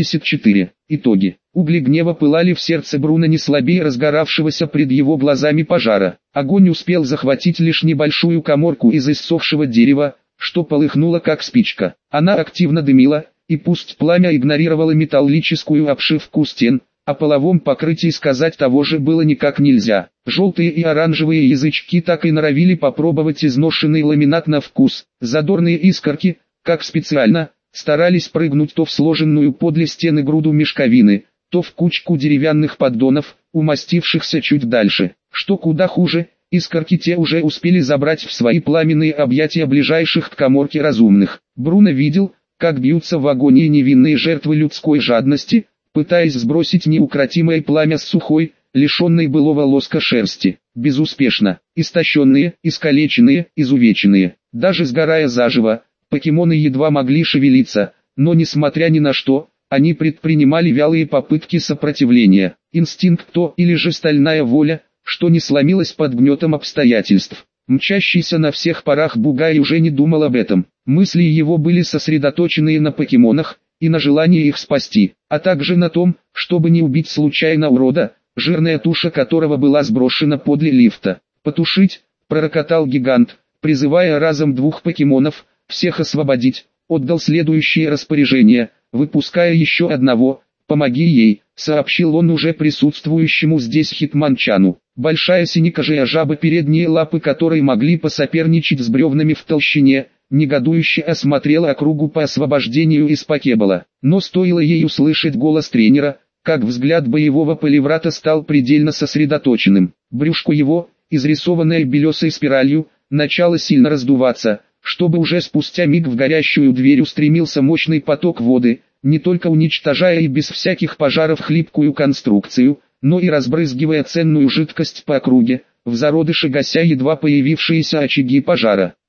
S1: 84. Итоги. Угли гнева пылали в сердце Бруно не слабее разгоравшегося пред его глазами пожара. Огонь успел захватить лишь небольшую каморку из иссохшего дерева, что полыхнуло как спичка. Она активно дымила, и пусть пламя игнорировало металлическую обшивку стен, о половом покрытии сказать того же было никак нельзя. Желтые и оранжевые язычки так и норовили попробовать изношенный ламинат на вкус. Задорные искорки, как специально, старались прыгнуть то в сложенную подле стены груду мешковины, то в кучку деревянных поддонов, умастившихся чуть дальше. Что куда хуже, искорки те уже успели забрать в свои пламенные объятия ближайших к каморке разумных. Бруно видел, как бьются в агонии невинные жертвы людской жадности, пытаясь сбросить неукротимое пламя с сухой, лишенной былого лоска шерсти. Безуспешно. Истощенные, искалеченные, изувеченные. Даже сгорая заживо, покемоны едва могли шевелиться, но несмотря ни на что, они предпринимали вялые попытки сопротивления. Инстинкт или же стальная воля, что не сломилась под гнетом обстоятельств. Мчащийся на всех парах бугай уже не думал об этом. Мысли его были сосредоточены на покемонах, и на желании их спасти, а также на том, чтобы не убить случайно урода, жирная туша которого была сброшена подле лифта. «Потушить!» – пророкотал гигант, призывая разом двух покемонов, всех освободить, отдал следующее распоряжение, выпуская еще одного. «Помоги ей», — сообщил он уже присутствующему здесь Хитманчану. Большая синекожая жаба, передние лапы которой могли посоперничать с бревнами в толщине, негодующе осмотрела округу по освобождению из покебола. Но стоило ей услышать голос тренера, как взгляд боевого поливрата стал предельно сосредоточенным. Брюшко его, изрисованное белесой спиралью, начало сильно раздуваться, чтобы уже спустя миг в горящую дверь устремился мощный поток воды, не только уничтожая и без всяких пожаров хлипкую конструкцию, но и разбрызгивая ценную жидкость по округе, в зародыше гася едва появившиеся очаги пожара.